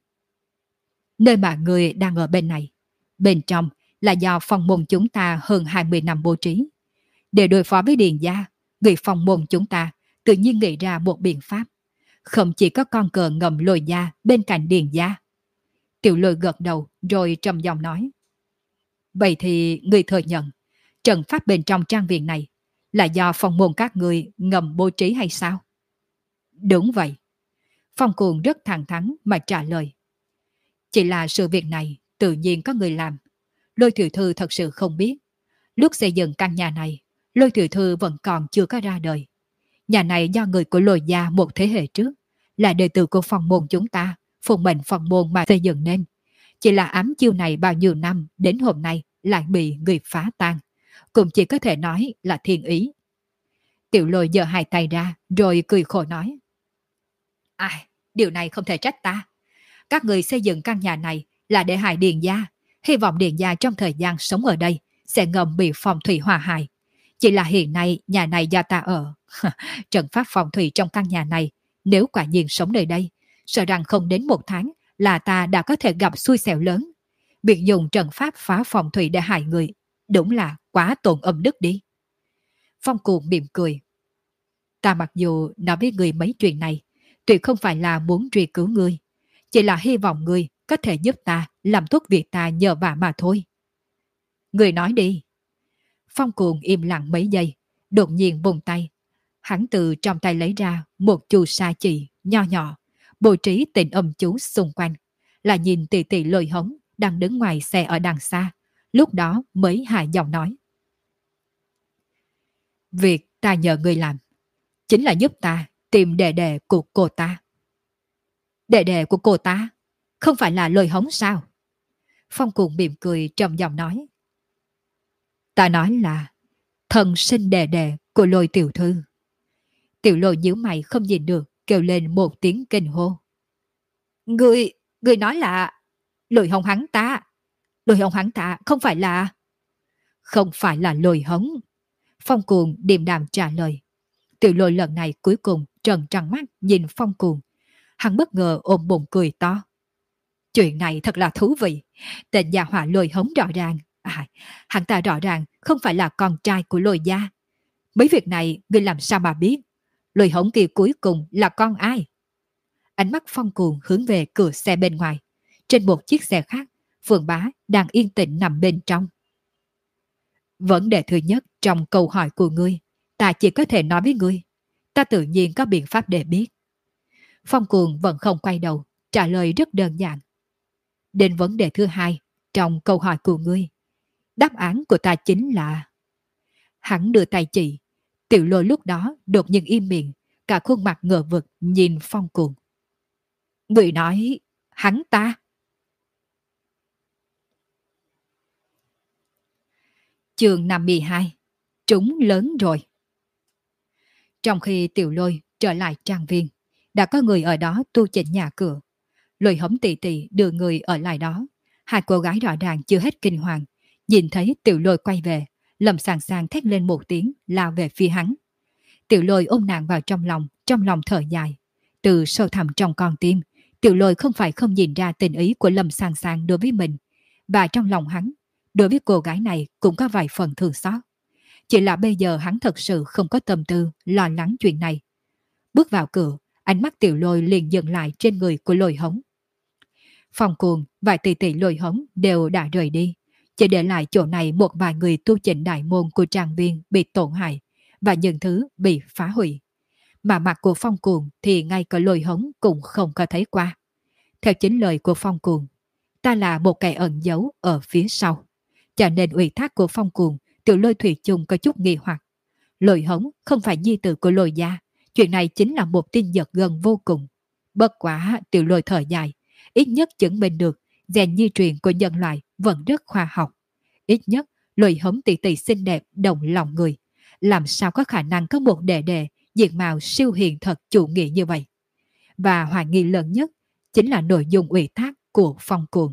Nơi mà ngươi đang ở bên này. Bên trong là do phòng môn chúng ta hơn 20 năm bố trí. Để đối phó với Điền gia, người phòng môn chúng ta tự nhiên nghĩ ra một biện pháp. Không chỉ có con cờ ngầm Lôi gia bên cạnh Điền gia. Tiểu Lôi gật đầu rồi trầm giọng nói. Vậy thì ngươi thừa nhận trận pháp bên trong trang viện này là do phòng môn các ngươi ngầm bố trí hay sao? Đúng vậy. Phong Cuồng rất thẳng thắn mà trả lời. Chỉ là sự việc này tự nhiên có người làm. Lôi tiểu thư thật sự không biết. Lúc xây dựng căn nhà này, Lôi tiểu thư vẫn còn chưa có ra đời. Nhà này do người của Lôi gia một thế hệ trước, là đệ tử của phòng môn chúng ta, phụng mệnh phòng môn mà xây dựng nên. Chỉ là ám chiêu này bao nhiêu năm đến hôm nay lại bị người phá tan. Cũng chỉ có thể nói là thiên ý. Tiểu Lôi giơ hai tay ra rồi cười khổ nói. Ai, điều này không thể trách ta. Các người xây dựng căn nhà này là để hại Điền gia. Hy vọng Điền gia trong thời gian sống ở đây sẽ ngầm bị phong thủy hòa hại. Chỉ là hiện nay nhà này do ta ở. Trận pháp phong thủy trong căn nhà này, nếu quả nhiên sống nơi đây, sợ rằng không đến một tháng là ta đã có thể gặp xui xẻo lớn. Việc dùng trận pháp phá phong thủy để hại người, đúng là quá tổn âm đức đi. Phong Cuồng mỉm cười. Ta mặc dù nói với người mấy chuyện này, tuyệt không phải là muốn truy cứu ngươi, chỉ là hy vọng ngươi có thể giúp ta làm tốt việc ta nhờ vả mà thôi. Ngươi nói đi. Phong Cuồng im lặng mấy giây, đột nhiên vùng tay. Hắn từ trong tay lấy ra một chu sa chỉ nho nhỏ, bố trí tình âm chú xung quanh, là nhìn tỷ tỷ Lôi Hống đang đứng ngoài xe ở đằng xa, lúc đó mới hạ giọng nói. Việc ta nhờ ngươi làm, chính là giúp ta tìm đệ đệ của cô ta. Đệ đệ của cô ta? Không phải là Lôi Hống sao? Phong Cuồng mỉm cười trầm giọng nói. Ta nói là thần sinh đệ đệ của Lôi tiểu thư. Tiểu Lôi nhíu mày không nhìn được, kêu lên một tiếng kinh hô. Người nói là Lôi Hống hắn ta. Lôi Hống hắn ta không phải là... Không phải là Lôi Hống. Phong Cuồng điềm đạm trả lời. Tiểu Lôi lần này cuối cùng trợn trắng mắt nhìn Phong Cuồng. Hắn bất ngờ ôm bụng cười to. Chuyện này thật là thú vị. Tên gia hỏa Lôi Hống rõ ràng. Hắn ta rõ ràng không phải là con trai của Lôi gia. Mấy việc này ngươi làm sao mà biết? Lôi Hống kia cuối cùng là con ai? Ánh mắt Phong Cuồng hướng về cửa xe bên ngoài. Trên một chiếc xe khác, Phượng Bá đang yên tĩnh nằm bên trong. Vấn đề thứ nhất trong câu hỏi của ngươi, ta chỉ có thể nói với ngươi. Ta tự nhiên có biện pháp để biết. Phong Cuồng vẫn không quay đầu, trả lời rất đơn giản. Đến vấn đề thứ hai trong câu hỏi của ngươi, đáp án của ta chính là... Hắn đưa tay chỉ. Tiểu Lôi lúc đó đột nhiên im miệng, cả khuôn mặt ngờ vực nhìn Phong Cuồng. Người nói hắn ta. Chương 52. Trúng lớn rồi. Trong khi Tiểu Lôi trở lại trang viên, đã có người ở đó tu chỉnh nhà cửa. Lôi Hống tỷ tỷ đưa người ở lại đó. Hai cô gái rõ ràng chưa hết kinh hoàng, nhìn thấy Tiểu Lôi quay về, Lâm Sàng Sàng thét lên một tiếng lao về phía hắn. Tiểu Lôi ôm nàng vào trong lòng thở dài. Từ sâu thẳm trong con tim, Tiểu Lôi không phải không nhìn ra tình ý của Lâm Sàng Sàng đối với mình, và trong lòng hắn, đối với cô gái này cũng có vài phần thương xót. Chỉ là bây giờ hắn thật sự không có tâm tư lo lắng chuyện này. Bước vào cửa, ánh mắt Tiểu Lôi liền dừng lại trên người của Lôi Hống. Phong Cuồng và tỷ tỷ Lôi Hống đều đã rời đi, chỉ để lại chỗ này một vài người tu chỉnh đại môn của trang viên bị tổn hại và những thứ bị phá hủy. Mà mặt của Phong Cuồng thì ngay cả Lôi Hống cũng không có thấy qua. Theo chính lời của Phong Cuồng, ta là một kẻ ẩn giấu ở phía sau. Cho nên ủy thác của Phong Cuồng, Tiểu Lôi thủy chung có chút nghi hoặc. Lôi Hống không phải nhi tử của Lôi gia. Chuyện này chính là một tin giật gân vô cùng. Bất quá Tiểu Lôi thở dài, ít nhất chứng minh được gen di truyền của nhân loại vẫn rất khoa học. Ít nhất Lôi Hống tỷ tỷ xinh đẹp đồng lòng người. Làm sao có khả năng có một đệ đệ diện mạo siêu hiền thật chủ nghĩa như vậy? Và hoài nghi lớn nhất chính là nội dung ủy thác của Phong Cuồng.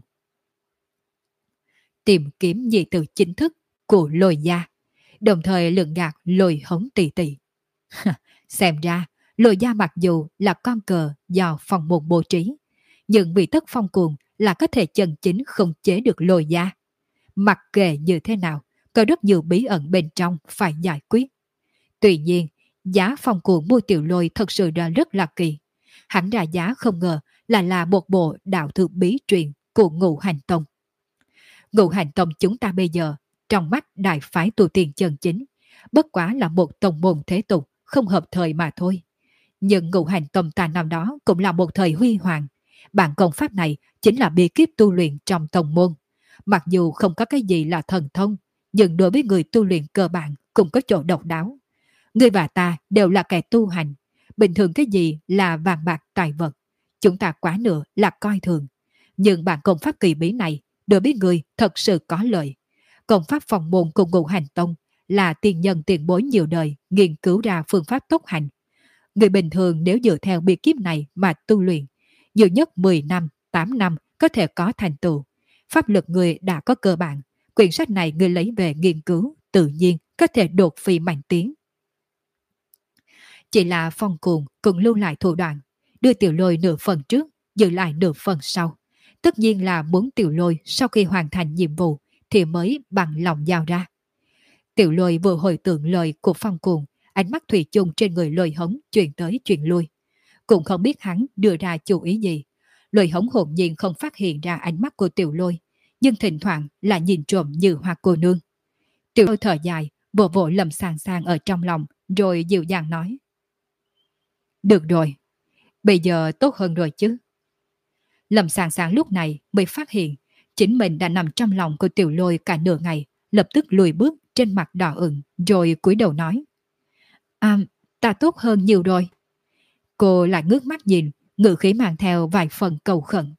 Tìm kiếm nhị tử chính thức của Lôi gia, đồng thời lường gạt Lôi Hống tỷ tỷ. Xem ra, Lôi gia mặc dù là con cờ do Phong môn bố trí, nhưng bị tất Phong Cuồng là có thể chân chính khống chế được Lôi gia. Mặc kệ như thế nào, có rất nhiều bí ẩn bên trong phải giải quyết. Tuy nhiên, giá Phong Cuồng mua Tiểu Lôi thật sự đã rất là kỳ. Hắn ra giá không ngờ là một bộ đạo thư bí truyền của Ngũ Hành Tông. Ngũ Hành Tông chúng ta bây giờ, trong mắt đại phái tu tiên chân chính, bất quá là một tông môn thế tục, không hợp thời mà thôi. Nhưng Ngũ Hành Tông ta năm đó cũng là một thời huy hoàng. Bản công pháp này chính là bí kíp tu luyện trong tông môn. Mặc dù không có cái gì là thần thông, nhưng đối với người tu luyện cơ bản cũng có chỗ độc đáo. Người và ta đều là kẻ tu hành. Bình thường cái gì là vàng bạc tài vật, chúng ta quá nữa là coi thường. Nhưng bản công pháp kỳ bí này đối với người thật sự có lợi. Công pháp phòng môn của Ngũ Hành Tông là tiền nhân tiền bối nhiều đời nghiên cứu ra phương pháp tốc hành. Người bình thường nếu dựa theo bí kíp này mà tu luyện, nhiều nhất 10 năm, 8 năm có thể có thành tựu. Pháp lực người đã có cơ bản, quyển sách này người lấy về nghiên cứu, tự nhiên có thể đột phá mạnh tiến. Chỉ là Phong Cuồng cùng lưu lại thủ đoạn, đưa Tiểu Lôi nửa phần trước, giữ lại nửa phần sau. Tất nhiên là muốn Tiểu Lôi sau khi hoàn thành nhiệm vụ thì mới bằng lòng giao ra. Tiểu Lôi vừa hồi tưởng lời của Phong Cuồng, ánh mắt thủy chung trên người Lôi Hống chuyển tới chuyển lui. Cũng không biết hắn đưa ra chủ ý gì. Lôi Hống hồn nhiên không phát hiện ra ánh mắt của Tiểu Lôi, nhưng thỉnh thoảng là nhìn trộm như hoa cô nương. Tiểu Lôi thở dài, vỗ vỗ Lâm Sàng Sàng ở trong lòng, rồi dịu dàng nói. Được rồi, bây giờ tốt hơn rồi chứ. Lâm Sàng Sàng lúc này mới phát hiện chính mình đã nằm trong lòng của Tiểu Lôi cả nửa ngày, lập tức lùi bước trên mặt đỏ ửng, rồi cúi đầu nói. Ta tốt hơn nhiều rồi. Cô lại ngước mắt nhìn, ngữ khí mang theo vài phần cầu khẩn.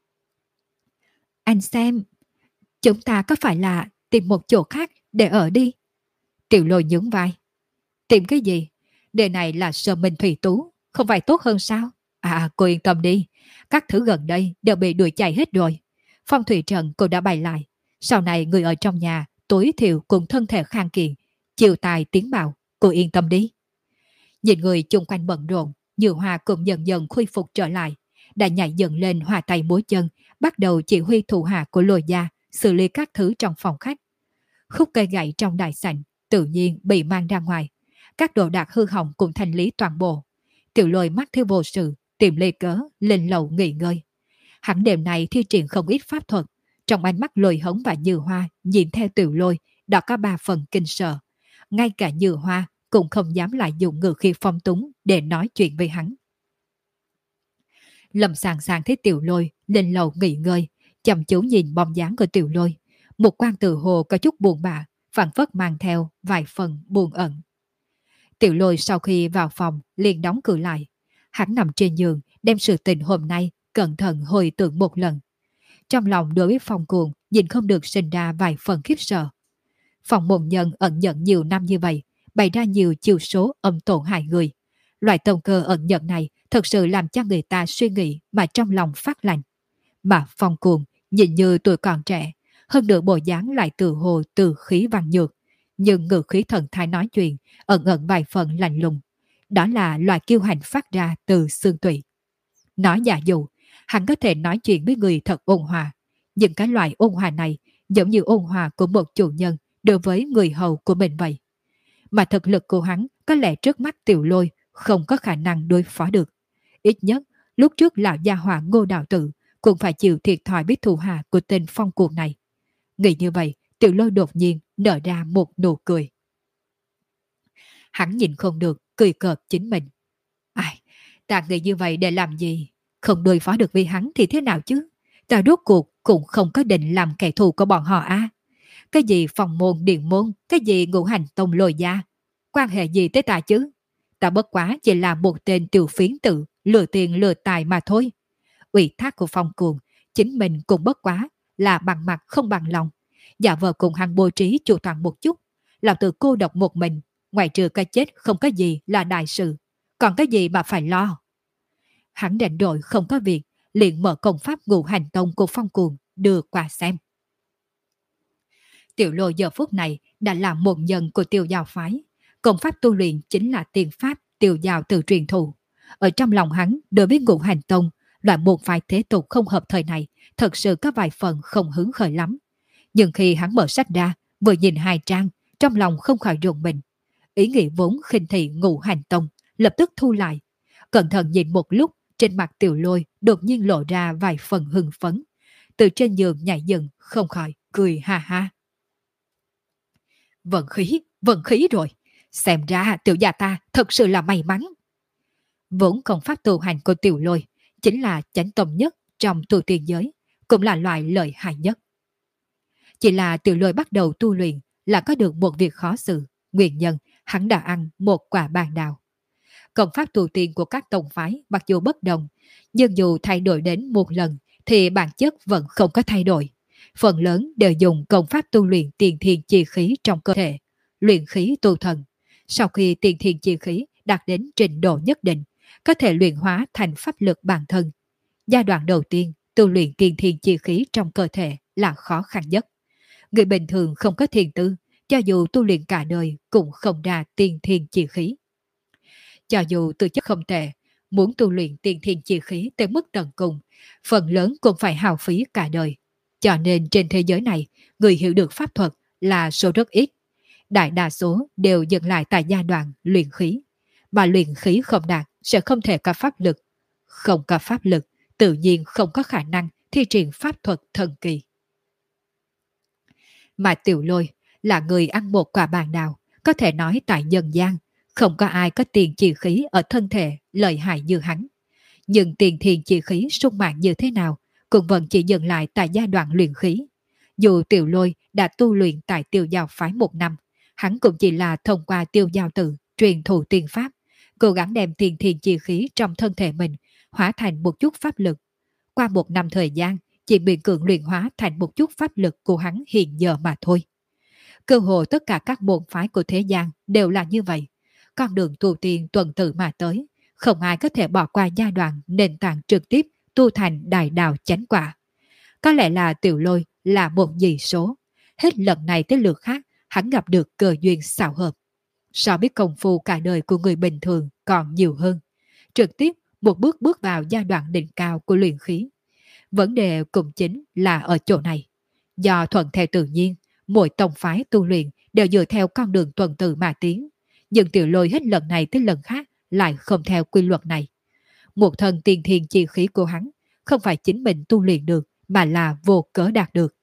Anh xem, chúng ta có phải là tìm một chỗ khác để ở đi? Tiểu Lôi nhún vai. Tìm cái gì? Đề này là Sở Minh Thủy Tú, không phải tốt hơn sao? Cô yên tâm đi, các thứ gần đây đều bị đuổi chạy hết rồi. Phong thủy trận cô đã bày lại. Sau này người ở trong nhà tối thiểu cùng thân thể khang kiện, chiều tài tiến bảo, cô yên tâm đi. Nhìn người chung quanh bận rộn, Như Hoa cũng dần dần khôi phục trở lại, đã nhảy dần lên hòa tay múa chân, bắt đầu chỉ huy thủ hạ của Lôi gia xử lý các thứ trong phòng khách. Khúc cây gậy trong đại sảnh tự nhiên bị mang ra ngoài, các đồ đạc hư hỏng cũng thanh lý toàn bộ. Tiểu Lôi mắt theo vô sự, tìm lấy cớ lên lầu nghỉ ngơi. Hắn đêm này thi triển không ít pháp thuật, trong ánh mắt Lôi Hống và Như Hoa nhìn theo Tiểu Lôi đã có 3 phần kinh sợ. Ngay cả Như Hoa cũng không dám lại dùng ngữ khí phong túng để nói chuyện với hắn. Lâm Sàng Sàng thấy Tiểu Lôi lên lầu nghỉ ngơi, chăm chú nhìn bóng dáng của Tiểu Lôi, một quan tự hồ có chút buồn bã, phảng phất mang theo vài phần buồn ẩn. Tiểu Lôi sau khi vào phòng liền đóng cửa lại, hắn nằm trên giường đem sự tình hôm nay cẩn thận hồi tưởng một lần. Trong lòng đối với Phong Cuồng nhìn không được sinh ra vài phần khiếp sợ. Phong môn nhân ẩn nhận nhiều năm như vậy, bày ra nhiều chiêu số âm tổn hại người. Loại tông cơ ẩn nhận này thật sự làm cho người ta suy nghĩ mà trong lòng phát lạnh. Mà Phong Cuồng nhìn như tuổi còn trẻ, hơn nữa bộ dáng lại từ hồ từ khí văn nhược, nhưng ngữ khí thần thái nói chuyện ẩn ẩn vài phần lạnh lùng. Đó là loại kiêu hãnh phát ra từ xương tủy. Nói giả dụ, hắn có thể nói chuyện với người thật ôn hòa, nhưng cái loại ôn hòa này giống như ôn hòa của một chủ nhân đối với người hầu của mình vậy. Mà thực lực của hắn có lẽ trước mắt Tiểu Lôi không có khả năng đối phó được. Ít nhất, lúc trước lão gia hỏa Ngô Đạo Tử cũng phải chịu thiệt thòi biết thù hạ của tên Phong Cuồng này. Nghĩ như vậy, Tiểu Lôi đột nhiên nở ra một nụ cười. Hắn nhìn không được, cười cợt chính mình. Ta nghĩ như vậy để làm gì? Không đối phó được với hắn thì thế nào chứ? Ta rốt cuộc cũng không có định làm kẻ thù của bọn họ. Cái gì phòng môn điện môn, cái gì Ngũ Hành Tông Lôi gia. Quan hệ gì tới ta chứ? Ta bất quá chỉ là một tên tiểu phiến tử, lừa tiền lừa tài mà thôi. Ủy thác của Phong Cuồng, chính mình cũng bất quá là bằng mặt không bằng lòng. Giả vờ cùng hắn bố trí chu toàn một chút, lão tử cô độc một mình, ngoài trừ cái chết không có gì là đại sự, còn cái gì mà phải lo. Hắn rảnh rỗi không có việc, liền mở công pháp ngũ hành tông của Phong Cuồng đưa qua xem. Tiểu Lôi giờ phút này đã là một nhân của Tiêu Giao phái, công pháp tu luyện chính là tiền pháp Tiêu Giao từ truyền thụ. Ở trong lòng hắn, đối với ngũ hành tông, loại một vài thế tục không hợp thời này, thật sự có vài phần không hứng khởi lắm. Nhưng khi hắn mở sách ra, vừa nhìn hai trang, trong lòng không khỏi rùng mình. Ý nghĩ vốn khinh thị ngũ hành tông, lập tức thu lại. Cẩn thận nhìn một lúc, trên mặt Tiểu Lôi đột nhiên lộ ra vài phần hưng phấn. Từ trên giường nhảy dựng, không khỏi cười ha ha. Vận khí rồi. Xem ra tiểu gia ta thật sự là may mắn. Vốn công pháp tu hành của Tiểu Lôi chính là chánh tông nhất trong tu tiên giới, cũng là loại lợi hại nhất. Chỉ là Tiểu Lôi bắt đầu tu luyện là có được một việc khó xử, nguyên nhân hắn đã ăn một quả bàn đào. Công pháp tu tiên của các tông phái mặc dù bất đồng, nhưng dù thay đổi đến một lần thì bản chất vẫn không có thay đổi. Phần lớn đều dùng công pháp tu luyện tiền thiên chi khí trong cơ thể, luyện khí tu thần. Sau khi tiền thiên chi khí đạt đến trình độ nhất định, có thể luyện hóa thành pháp lực bản thân. Giai đoạn đầu tiên, tu luyện tiền thiên chi khí trong cơ thể là khó khăn nhất. Người bình thường không có thiền tư, cho dù tu luyện cả đời cũng không ra tiền thiên chi khí. Cho dù tư chất không tệ, muốn tu luyện tiền thiên chi khí tới mức tận cùng, phần lớn cũng phải hao phí cả đời. Cho nên trên thế giới này, người hiểu được pháp thuật là số rất ít. Đại đa số đều dừng lại tại giai đoạn luyện khí. Mà luyện khí không đạt sẽ không thể có pháp lực. Không có pháp lực, tự nhiên không có khả năng thi triển pháp thuật thần kỳ. Mà Tiểu Lôi là người ăn một quả bàn đào, có thể nói tại nhân gian, không có ai có tiền chi khí ở thân thể lợi hại như hắn. Nhưng tiền thiền chi khí sung mãn như thế nào cũng vẫn chỉ dừng lại tại giai đoạn luyện khí. Dù Tiểu Lôi đã tu luyện tại Tiêu Giao phái 1 năm, hắn cũng chỉ là thông qua Tiêu Giao tự truyền thụ tiên pháp, cố gắng đem tiền thiền chi khí trong thân thể mình hóa thành một chút pháp lực. Qua 1 năm thời gian, chỉ bị cưỡng luyện hóa thành một chút pháp lực của hắn hiện giờ mà thôi. Cơ hội tất cả các môn phái của thế gian đều là như vậy. Con đường tu tiên tuần tự mà tới, không ai có thể bỏ qua giai đoạn nền tảng trực tiếp tu thành đại đạo chánh quả. Có lẽ là Tiểu Lôi là một dị số. Hết lần này tới lượt khác, hắn gặp được cơ duyên xảo hợp. So với công phu cả đời của người bình thường còn nhiều hơn. Trực tiếp một bước bước vào giai đoạn đỉnh cao của luyện khí. Vấn đề cũng chính là ở chỗ này. Do thuận theo tự nhiên, mỗi tông phái tu luyện đều dựa theo con đường tuần tự mà tiến. Nhưng Tiểu Lôi hết lần này tới lần khác lại không theo quy luật này. Một thân tiên thiên chi khí của hắn không phải chính mình tu luyện được mà là vô cớ đạt được.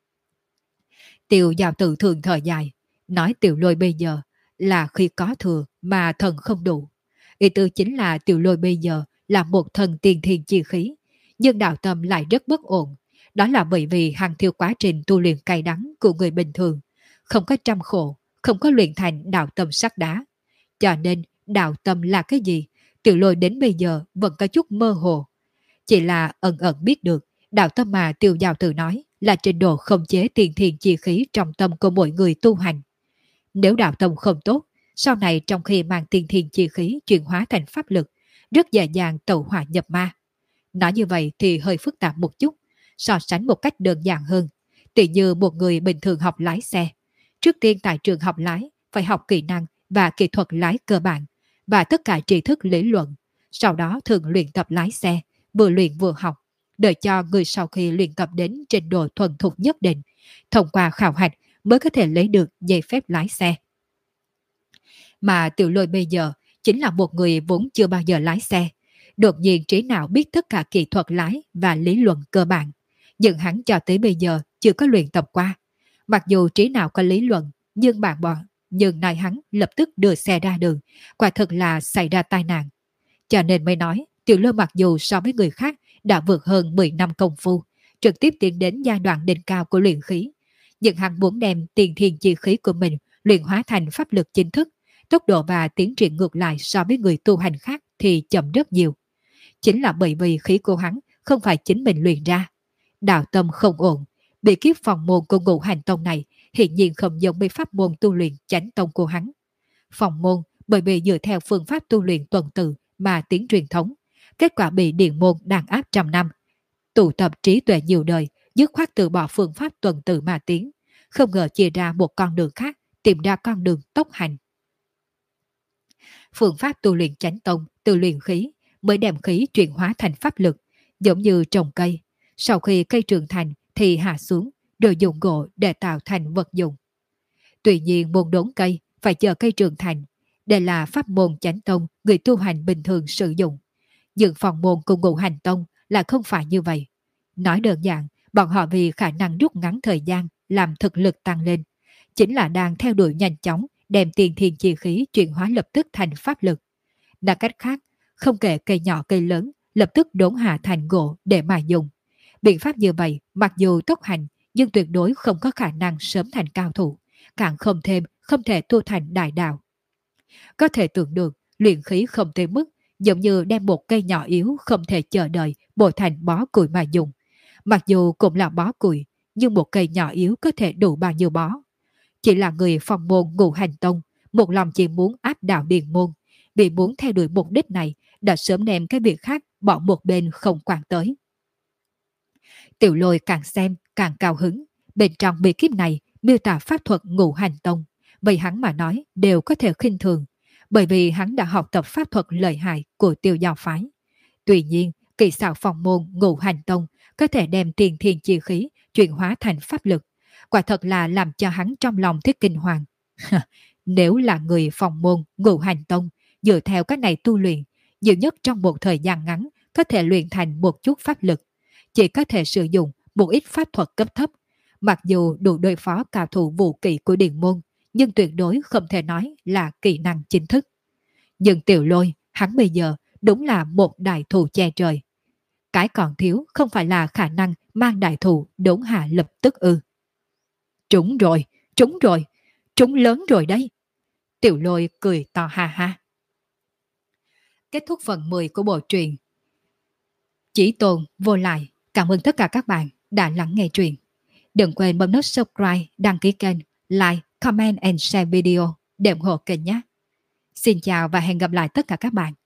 Tiêu Giao Tự thường thở dài, nói Tiểu Lôi bây giờ là khi có thừa mà thần không đủ. Ý tư chính là Tiểu Lôi bây giờ là một thần tiên thiên chi khí, nhưng đạo tâm lại rất bất ổn. Đó là bởi vì hàng thiêu quá trình tu luyện cay đắng của người bình thường, không có trăm khổ, không có luyện thành đạo tâm sắt đá. Cho nên đạo tâm là cái gì, Tiểu Lôi đến bây giờ vẫn có chút mơ hồ. Chỉ là ẩn ẩn biết được, đạo tâm mà Tiêu Giao Tự nói là trình độ khống chế tiền thiền chi khí trong tâm của mỗi người tu hành. Nếu đạo tâm không tốt, sau này trong khi mang tiền thiền chi khí chuyển hóa thành pháp lực, rất dễ dàng tẩu hỏa nhập ma. Nói như vậy thì hơi phức tạp một chút, so sánh một cách đơn giản hơn. Tỉ như một người bình thường học lái xe. Trước tiên tại trường học lái, phải học kỹ năng và kỹ thuật lái cơ bản, và tất cả tri thức lý luận. Sau đó thường luyện tập lái xe, vừa luyện vừa học, đợi cho người sau khi luyện tập đến trình độ thuần thục nhất định, thông qua khảo hạch mới có thể lấy được giấy phép lái xe. Mà Tiểu Lôi bây giờ chính là một người vốn chưa bao giờ lái xe. Đột nhiên trí não biết tất cả kỹ thuật lái và lý luận cơ bản. Nhưng hắn cho tới bây giờ chưa có luyện tập qua. Mặc dù trí não có lý luận, nhưng nay hắn lập tức đưa xe ra đường, quả thực là xảy ra tai nạn. Cho nên mới nói, Tiểu Lôi mặc dù so với người khác đã vượt hơn 10 năm công phu, trực tiếp tiến đến giai đoạn đỉnh cao của luyện khí. Nhưng hắn muốn đem tiền thiền chi khí của mình luyện hóa thành pháp lực chính thức, tốc độ và tiến triển ngược lại so với người tu hành khác thì chậm rất nhiều. Chính là bởi vì khí của hắn không phải chính mình luyện ra. Đạo tâm không ổn, bị kiếp phòng môn của Ngũ Hành Tông này hiện nhiên không giống với pháp môn tu luyện chánh tông của hắn. Phòng môn bởi vì dựa theo phương pháp tu luyện tuần tự mà tiến truyền thống, kết quả bị điện môn đàn áp trăm năm. Tụ tập trí tuệ nhiều đời, dứt khoát từ bỏ phương pháp tuần tự mà tiến, không ngờ chia ra một con đường khác, tìm ra con đường tốc hành. Phương pháp tu luyện chánh tông từ luyện khí mới đem khí chuyển hóa thành pháp lực, giống như trồng cây. Sau khi cây trưởng thành thì hạ xuống, rồi dùng gỗ để tạo thành vật dụng. Tuy nhiên môn đốn cây phải chờ cây trưởng thành. Đây là pháp môn chánh tông người tu hành bình thường sử dụng. Nhưng phòng môn của Ngũ Hành Tông là không phải như vậy. Nói đơn giản, bọn họ vì khả năng rút ngắn thời gian làm thực lực tăng lên, chính là đang theo đuổi nhanh chóng đem tiền thiên chi khí chuyển hóa lập tức thành pháp lực. Nói cách khác, không kể cây nhỏ cây lớn, lập tức đốn hạ thành gỗ để mà dùng. Biện pháp như vậy, mặc dù tốc hành, nhưng tuyệt đối không có khả năng sớm thành cao thủ, càng không thể tu thành đại đạo. Có thể tưởng được, luyện khí không tới mức, giống như đem một cây nhỏ yếu không thể chờ đợi bồi thành bó củi mà dùng. Mặc dù cũng là bó củi, nhưng một cây nhỏ yếu có thể đủ bao nhiêu bó. Chỉ là người phòng môn Ngũ Hành Tông, một lòng chỉ muốn áp đảo điền môn, vì muốn theo đuổi mục đích này đã sớm đem cái việc khác bỏ một bên không quan tới. Tiểu Lôi càng xem càng cao hứng, bên trong bí kíp này miêu tả pháp thuật Ngũ Hành Tông, vậy hắn mà nói đều có thể khinh thường, bởi vì hắn đã học tập pháp thuật lợi hại của Tiêu Giao phái. Tuy nhiên, kỳ xảo phòng môn Ngũ Hành Tông có thể đem tiền thiên chi khí chuyển hóa thành pháp lực, quả thật là làm cho hắn trong lòng thiết kinh hoàng. Nếu là người phòng môn Ngũ Hành Tông dựa theo cách này tu luyện, nhiều nhất trong một thời gian ngắn có thể luyện thành một chút pháp lực, chỉ có thể sử dụng một ít pháp thuật cấp thấp, mặc dù đủ đối phó cao thủ vũ kỵ của Điền môn, nhưng tuyệt đối không thể nói là kỹ năng chính thức. Nhưng Tiểu Lôi, hắn bây giờ đúng là một đại thủ che trời. Cái còn thiếu không phải là khả năng mang đại thủ đốn hạ lập tức ư. Trúng rồi, trúng rồi, trúng lớn rồi đấy. Tiểu Lôi cười to ha ha. Kết thúc phần 10 của bộ truyện Chỉ Tồn Vô Lại. Cảm ơn tất cả các bạn đã lắng nghe truyện. Đừng quên bấm nút subscribe, đăng ký kênh, like, comment and share video để ủng hộ kênh nhé. Xin chào và hẹn gặp lại tất cả các bạn.